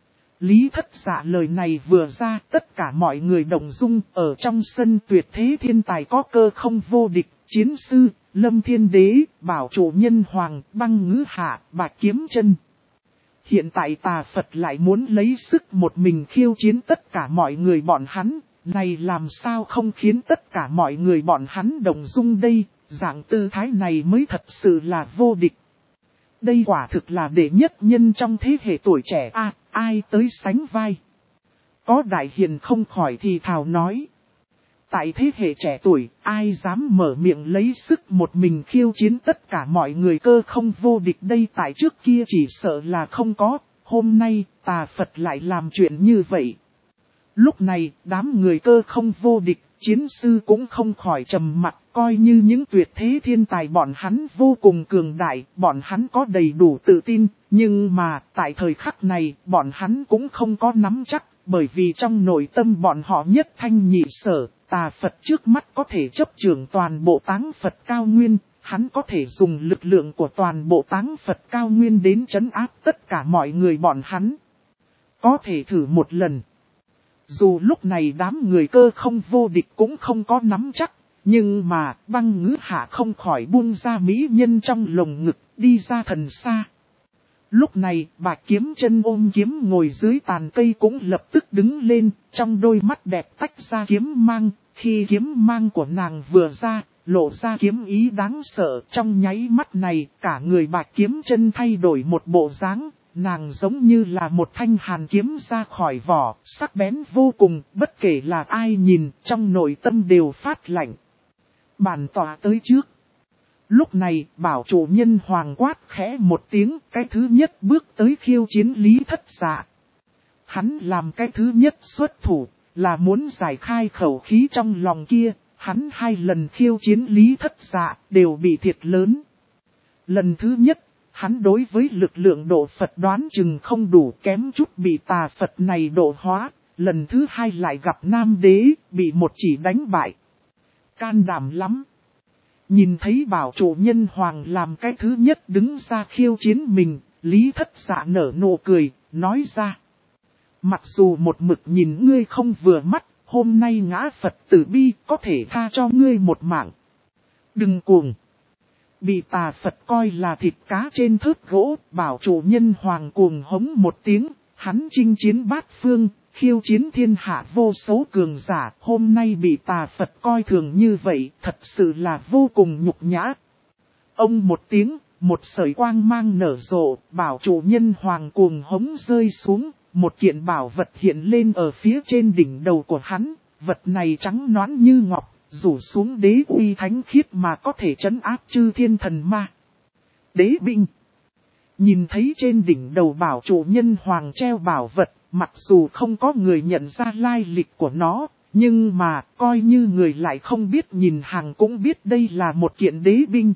[SPEAKER 1] Lý Thất Dạ lời này vừa ra, tất cả mọi người đồng dung, ở trong sân tuyệt thế thiên tài có cơ không vô địch, chiến sư, Lâm Thiên Đế, bảo chủ nhân hoàng, Băng Ngữ Hạ, Bạch Kiếm Chân. Hiện tại Tà Phật lại muốn lấy sức một mình khiêu chiến tất cả mọi người bọn hắn, này làm sao không khiến tất cả mọi người bọn hắn đồng dung đây, dạng tư thái này mới thật sự là vô địch. Đây quả thực là đệ nhất nhân trong thế hệ tuổi trẻ a, ai tới sánh vai. Có đại hiền không khỏi thì thào nói. Tại thế hệ trẻ tuổi, ai dám mở miệng lấy sức một mình khiêu chiến tất cả mọi người cơ không vô địch đây, tại trước kia chỉ sợ là không có, hôm nay Tà Phật lại làm chuyện như vậy. Lúc này, đám người cơ không vô địch, chiến sư cũng không khỏi trầm mặc, coi như những tuyệt thế thiên tài bọn hắn vô cùng cường đại, bọn hắn có đầy đủ tự tin, nhưng mà tại thời khắc này, bọn hắn cũng không có nắm chắc, bởi vì trong nội tâm bọn họ nhất thanh nhị sở, Tà Phật trước mắt có thể chấp trưởng toàn bộ Táng Phật cao nguyên, hắn có thể dùng lực lượng của toàn bộ Táng Phật cao nguyên đến trấn áp tất cả mọi người bọn hắn. Có thể thử một lần. Dù lúc này đám người cơ không vô địch cũng không có nắm chắc, nhưng mà Băng Ngữ Hạ không khỏi buông ra mỹ nhân trong lồng ngực, đi ra thần xa. Lúc này Bạch Kiếm Chân ôm kiếm ngồi dưới tàn cây cũng lập tức đứng lên, trong đôi mắt đẹp tách ra kiếm mang, khi kiếm mang của nàng vừa ra, lộ ra kiếm ý đáng sợ, trong nháy mắt này cả người Bạch Kiếm Chân thay đổi một bộ dáng. Nàng giống như là một thanh hàn kiếm ra khỏi vỏ, sắc bén vô cùng, bất kể là ai nhìn, trong nội tâm đều phát lạnh. Bản tọa tới trước. Lúc này, bảo chủ nhân hoàng quát khẽ một tiếng, cái thứ nhất bước tới khiêu chiến Lý Thất Dạ. Hắn làm cái thứ nhất xuất thủ, là muốn giải khai khẩu khí trong lòng kia, hắn 2 lần khiêu chiến Lý Thất Dạ, đều bị thiệt lớn. Lần thứ nhất, hắn đối với lực lượng độ Phật đoán chừng không đủ, kém chút bị Tà Phật này độ hóa, lần thứ 2 lại gặp Nam Đế, bị một chỉ đánh bại. Can đảm lắm. Nhìn thấy bảo chủ nhân hoàng làm cái thứ nhất đứng ra khiêu chiến mình, Lý Thất Dạ nở nụ cười, nói ra. Mặc dù một mực nhìn ngươi không vừa mắt, hôm nay ngã Phật tử bi có thể tha cho ngươi một mạng. Đừng cuồng. Bị Tà Phật coi là thịt cá trên thớt gỗ, bảo chủ nhân hoàng cuồng hống một tiếng, hắn chinh chiến bát phương, khiêu chiến thiên hạ vô số cường giả, hôm nay bị Tà Phật coi thường như vậy, thật sự là vô cùng nhục nhã. Ông một tiếng, một sợi quang mang nở rộ, bảo chủ nhân hoàng cuồng hống rơi xuống, một kiện bảo vật hiện lên ở phía trên đỉnh đầu của hắn, vật này trắng nõn như ngọc. Rủ xuống đế uy thánh khiết mà có thể trấn áp chư thiên thần ma. Đế binh. Nhìn thấy trên đỉnh đầu bảo chủ nhân hoàng treo bảo vật, mặc dù không có người nhận ra lai lịch của nó, nhưng mà coi như người lại không biết nhìn hàng cũng biết đây là một kiện đế binh.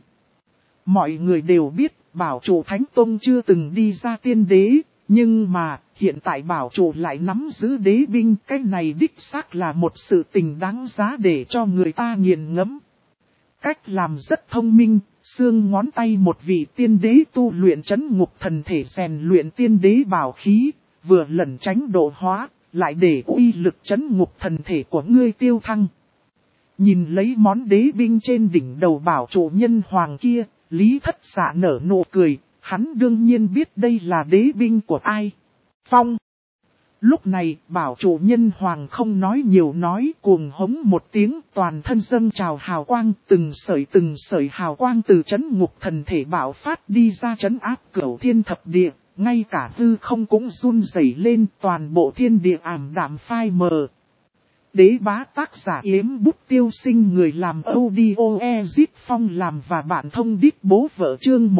[SPEAKER 1] Mọi người đều biết bảo chủ Thánh Tông chưa từng đi ra tiên đế, nhưng mà hiện tại bảo chủ lại nắm giữ đế binh, cái này đích xác là một sự tình đáng giá để cho người ta nghiền ngẫm. Cách làm rất thông minh, xương ngón tay một vị tiên đế tu luyện trấn ngục thần thể rèn luyện tiên đế bảo khí, vừa lẩn tránh độ hóa, lại để uy lực trấn ngục thần thể của ngươi tiêu thăng. Nhìn lấy món đế binh trên đỉnh đầu bảo chủ nhân hoàng kia, Lý Thất Dạ nở nụ cười, hắn đương nhiên biết đây là đế binh của ai. Phong. Lúc này, bảo chủ nhân hoàng không nói nhiều nói, cuồng hống một tiếng, toàn thân dâng trào hào quang, từng sợi hào quang từ trấn ngục thần thể bạo phát đi ra trấn áp cửu thiên thập địa, ngay cả hư không cũng run rẩy lên, toàn bộ thiên địa ảm đạm phai mờ. Đế bá tác giả Yếm Bút Tiêu Sinh, người làm audio Ezit Phong làm và bạn thông đít bố vợ, chương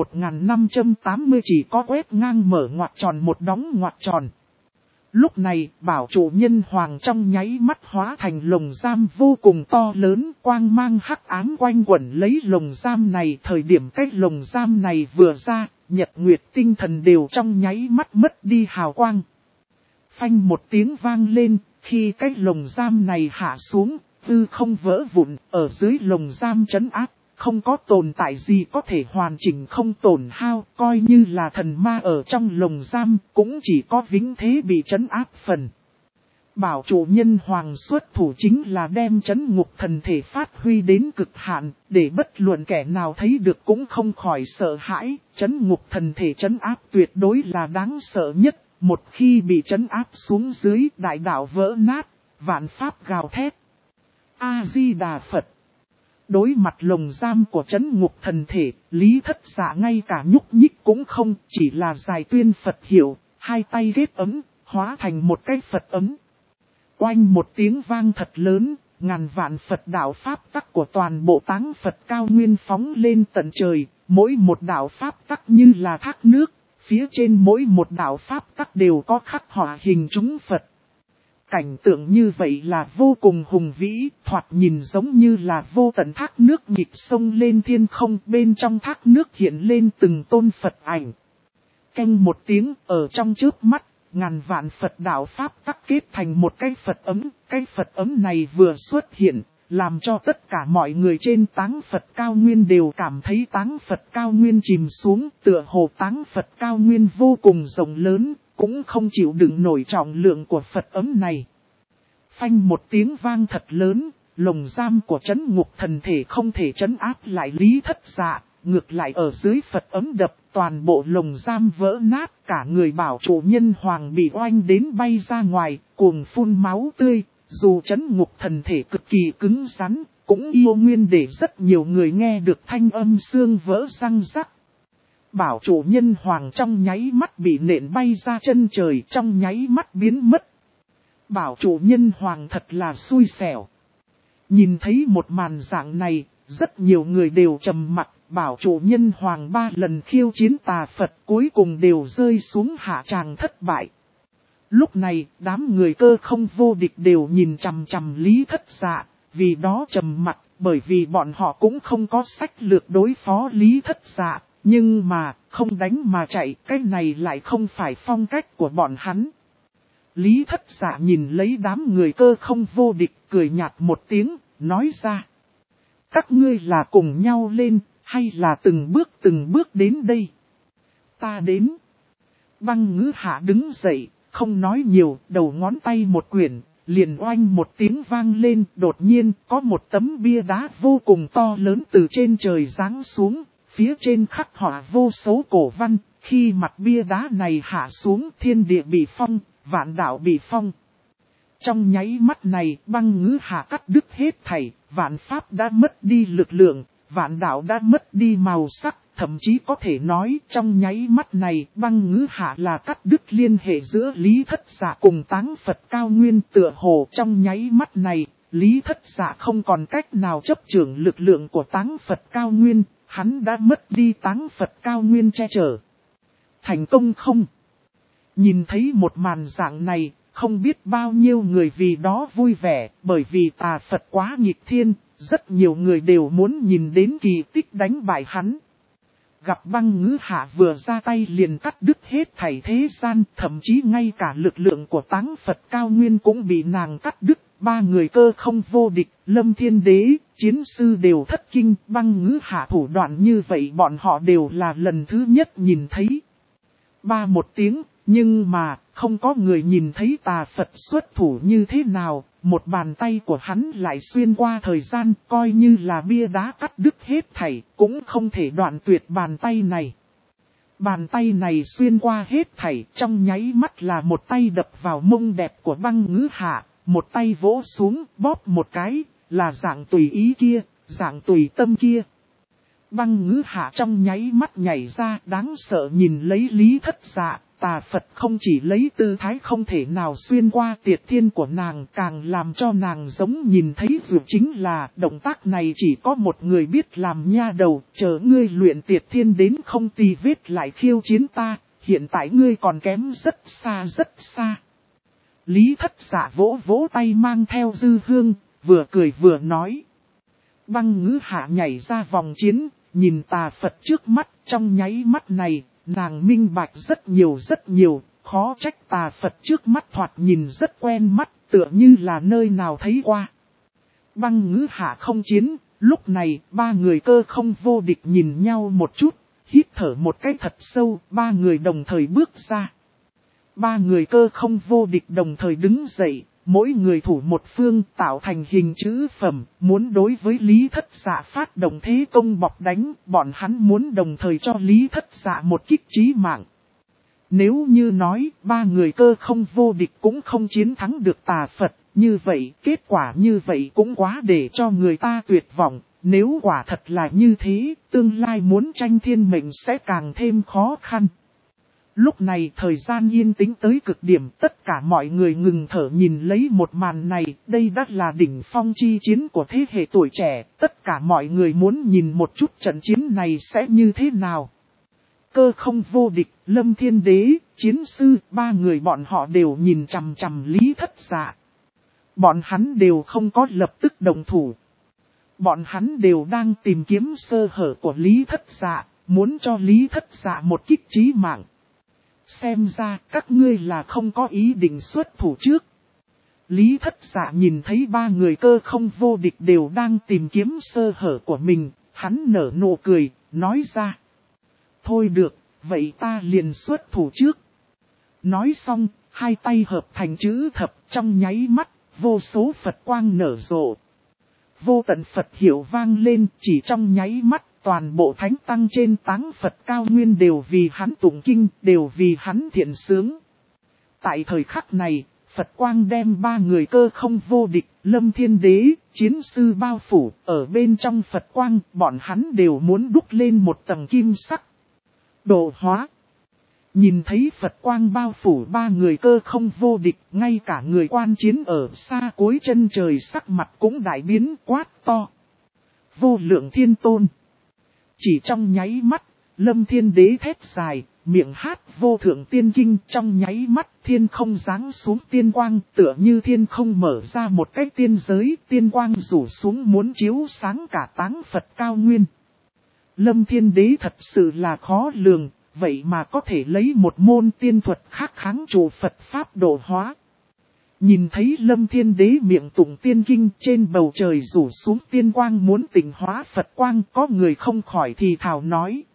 [SPEAKER 1] 1580 chỉ có quét ngang mở ngoặc tròn một đóng ngoặc tròn. Lúc này, bảo chủ nhân hoàng trong nháy mắt hóa thành lồng giam vô cùng to lớn, quang mang hắc ám quanh quẩn lấy lồng giam này. Thời điểm cái lồng giam này vừa ra, nhật nguyệt tinh thần đều trong nháy mắt mất đi hào quang. Phanh một tiếng vang lên, khi cái lồng giam này hạ xuống, hư không vỡ vụn, ở dưới lồng giam trấn áp. Không có tồn tại gì có thể hoàn chỉnh không tổn hao, coi như là thần ma ở trong lồng giam, cũng chỉ có vĩnh thế bị trấn áp phần. Bảo chủ nhân hoàng xuất thủ chính là đem trấn ngục thần thể phát huy đến cực hạn, để bất luận kẻ nào thấy được cũng không khỏi sợ hãi. Trấn ngục thần thể trấn áp tuyệt đối là đáng sợ nhất, một khi bị trấn áp xuống dưới, đại đạo vỡ nát, vạn pháp gào thét. A-di-đà Phật. Đối mặt lồng giam của trấn ngục thần thể, Lý Thất Dạ ngay cả nhúc nhích cũng không, chỉ là giải tuyên Phật hiệu, hai tay ghét ấm, hóa thành một cái Phật ấm. Oanh một tiếng vang thật lớn, ngàn vạn Phật đạo pháp tắc của toàn bộ táng Phật cao nguyên phóng lên tận trời, mỗi một đạo pháp tắc như là thác nước, phía trên mỗi một đạo pháp tắc đều có khắc họa hình chúng Phật. Cảnh tượng như vậy là vô cùng hùng vĩ, thoạt nhìn giống như là vô tận thác nước nhịp sông lên thiên không, bên trong thác nước hiện lên từng tôn Phật ảnh. Canh một tiếng, ở trong chớp mắt, ngàn vạn Phật đạo Pháp tắc kết thành một cái Phật ấm này vừa xuất hiện, làm cho tất cả mọi người trên táng Phật cao nguyên đều cảm thấy táng Phật cao nguyên chìm xuống, tựa hồ táng Phật cao nguyên vô cùng rộng lớn, cũng không chịu đựng nổi trọng lượng của Phật ấm này. Phanh một tiếng vang thật lớn, lồng giam của trấn ngục thần thể không thể trấn áp lại Lý Thất Dạ, ngược lại ở dưới Phật ấm đập, toàn bộ lồng giam vỡ nát, cả người bảo chủ nhân hoàng bị oanh đến bay ra ngoài, cuồng phun máu tươi. Dù trấn ngục thần thể cực kỳ cứng rắn, cũng yêu nguyên để rất nhiều người nghe được thanh âm xương vỡ răng rắc. Bảo chủ nhân hoàng trong nháy mắt bị nện bay ra chân trời, trong nháy mắt biến mất. Bảo chủ nhân hoàng thật là xui xẻo. Nhìn thấy một màn dạng này, rất nhiều người đều trầm mặc. Bảo chủ nhân hoàng 3 lần khiêu chiến tà Phật cuối cùng đều rơi xuống hạ tràng thất bại. Lúc này, đám người cơ không vô địch đều nhìn chằm chằm Lý Thất Dạ, vì đó trầm mặc, bởi vì bọn họ cũng không có sách lược đối phó Lý Thất Dạ, nhưng mà, không đánh mà chạy, cái này lại không phải phong cách của bọn hắn. Lý Thất Dạ nhìn lấy đám người cơ không vô địch, cười nhạt một tiếng, nói ra. Các ngươi là cùng nhau lên, hay là từng bước đến đây? Ta đến. Băng Ngữ Hạ đứng dậy. Không nói nhiều, đầu ngón tay một quyển, liền oanh một tiếng vang lên, đột nhiên có một tấm bia đá vô cùng to lớn từ trên trời giáng xuống, phía trên khắc họa vô số cổ văn, khi mặt bia đá này hạ xuống thiên địa bị phong, vạn đạo bị phong. Trong nháy mắt này, Băng Ngữ Hạ cắt đứt hết thảy, vạn pháp đã mất đi lực lượng, vạn đạo đã mất đi màu sắc. Thậm chí có thể nói trong nháy mắt này Băng Ngữ Hạ là cắt đứt liên hệ giữa Lý Thất Dạ cùng táng Phật cao nguyên, tựa hồ trong nháy mắt này, Lý Thất Dạ không còn cách nào chấp chưởng lực lượng của táng Phật cao nguyên, hắn đã mất đi táng Phật cao nguyên che chở. Thành công không? Nhìn thấy một màn dạng này, không biết bao nhiêu người vì đó vui vẻ, bởi vì tà Phật quá nghịch thiên, rất nhiều người đều muốn nhìn đến kỳ tích đánh bại hắn. Gặp Băng Ngữ Hạ vừa ra tay liền cắt đứt hết thảy thế gian, thậm chí ngay cả lực lượng của táng Phật cao nguyên cũng bị nàng cắt đứt. 3 người cơ không vô địch, Lâm Thiên Đế, chiến sư đều thất kinh. Băng Ngữ Hạ thủ đoạn như vậy bọn họ đều là lần thứ nhất nhìn thấy. Ba một tiếng, nhưng mà không có người nhìn thấy tà Phật xuất thủ như thế nào. Một bàn tay của hắn lại xuyên qua thời gian, coi như là bia đá cắt đứt hết thảy, cũng không thể đoạn tuyệt bàn tay này. Bàn tay này xuyên qua hết thảy, trong nháy mắt là một tay đập vào mông đẹp của Băng Ngữ Hạ, một tay vỗ xuống, bóp một cái, là dạng tùy ý kia, dạng tùy tâm kia. Băng Ngữ Hạ trong nháy mắt nhảy ra, đáng sợ nhìn lấy Lý Thất Dạ. Tà Phật không chỉ lấy tư thái không thể nào xuyên qua tiệt thiên của nàng, càng làm cho nàng giống nhìn thấy dù chính là động tác này chỉ có một người biết làm nha đầu, chờ ngươi luyện tiệt thiên đến không tì vết lại khiêu chiến ta, hiện tại ngươi còn kém rất xa. Lý Thất Dạ vỗ vỗ tay mang theo dư hương, vừa cười vừa nói. Băng Ngữ Hạ nhảy ra vòng chiến, nhìn Tà Phật trước mắt, trong nháy mắt này. Nàng minh bạch rất nhiều, khó trách Tà Phật trước mắt thoạt nhìn rất quen mắt, tựa như là nơi nào thấy qua. Băng Ngữ Hạ không chiến, lúc này ba người Cơ Không Vô Địch nhìn nhau một chút, hít thở một cái thật sâu, ba người đồng thời bước ra. Ba người Cơ Không Vô Địch đồng thời đứng dậy, mỗi người thủ một phương tạo thành hình chữ phẩm, muốn đối với Lý Thất Dạ phát động thế công bọc đánh, bọn hắn muốn đồng thời cho Lý Thất Dạ một kích chí mạng. Nếu như nói, ba người Cơ Không Vô Địch cũng không chiến thắng được Tà Phật, như vậy, kết quả như vậy cũng quá để cho người ta tuyệt vọng, nếu quả thật là như thế, tương lai muốn tranh thiên mệnh sẽ càng thêm khó khăn. Lúc này thời gian yên tĩnh tới cực điểm, tất cả mọi người ngừng thở nhìn lấy một màn này, đây đã là đỉnh phong chi chiến của thế hệ tuổi trẻ, tất cả mọi người muốn nhìn một chút trận chiến này sẽ như thế nào. Cơ Không Vô Địch, Lâm Thiên Đế, chiến sư, ba người bọn họ đều nhìn chằm chằm Lý Thất Dạ. Bọn hắn đều không có lập tức đồng thủ. Bọn hắn đều đang tìm kiếm sơ hở của Lý Thất Dạ, muốn cho Lý Thất Dạ một kích chí mạng. Xem ra các ngươi là không có ý định xuất thủ trước. Lý Thất Dạ nhìn thấy ba người Cơ Không Vô Địch đều đang tìm kiếm sơ hở của mình, hắn nở nụ cười, nói ra. Thôi được, vậy ta liền xuất thủ trước. Nói xong, hai tay hợp thành chữ thập, trong nháy mắt, vô số Phật quang nở rộ. Vô tận Phật hiệu vang lên, chỉ trong nháy mắt. Toàn bộ thánh tăng trên táng Phật cao nguyên đều vì hắn tụng kinh, đều vì hắn thiện sướng. Tại thời khắc này, Phật quang đem ba người Cơ Không Vô Địch, Lâm Thiên Đế, chiến sư bao phủ, ở bên trong Phật quang, bọn hắn đều muốn đúc lên một tầng kim sắc. Độ hóa. Nhìn thấy Phật quang bao phủ ba người Cơ Không Vô Địch, ngay cả người quan chiến ở xa cuối chân trời sắc mặt cũng đại biến quát to. Vô Lượng Thiên Tôn. Chỉ trong nháy mắt, Lâm Thiên Đế thét dài, miệng hát vô thượng tiên kinh, trong nháy mắt thiên không giáng xuống tiên quang, tựa như thiên không mở ra một cái tiên giới, tiên quang rủ xuống muốn chiếu sáng cả táng Phật cao nguyên. Lâm Thiên Đế thật sự là khó lường, vậy mà có thể lấy một môn tiên thuật khác kháng trụ Phật Pháp độ hóa. Nhìn thấy Lâm Thiên Đế miệng tụng tiên kinh trên bầu trời rủ xuống tiên quang muốn tỉnh hóa Phật quang, có người không khỏi thì thào nói.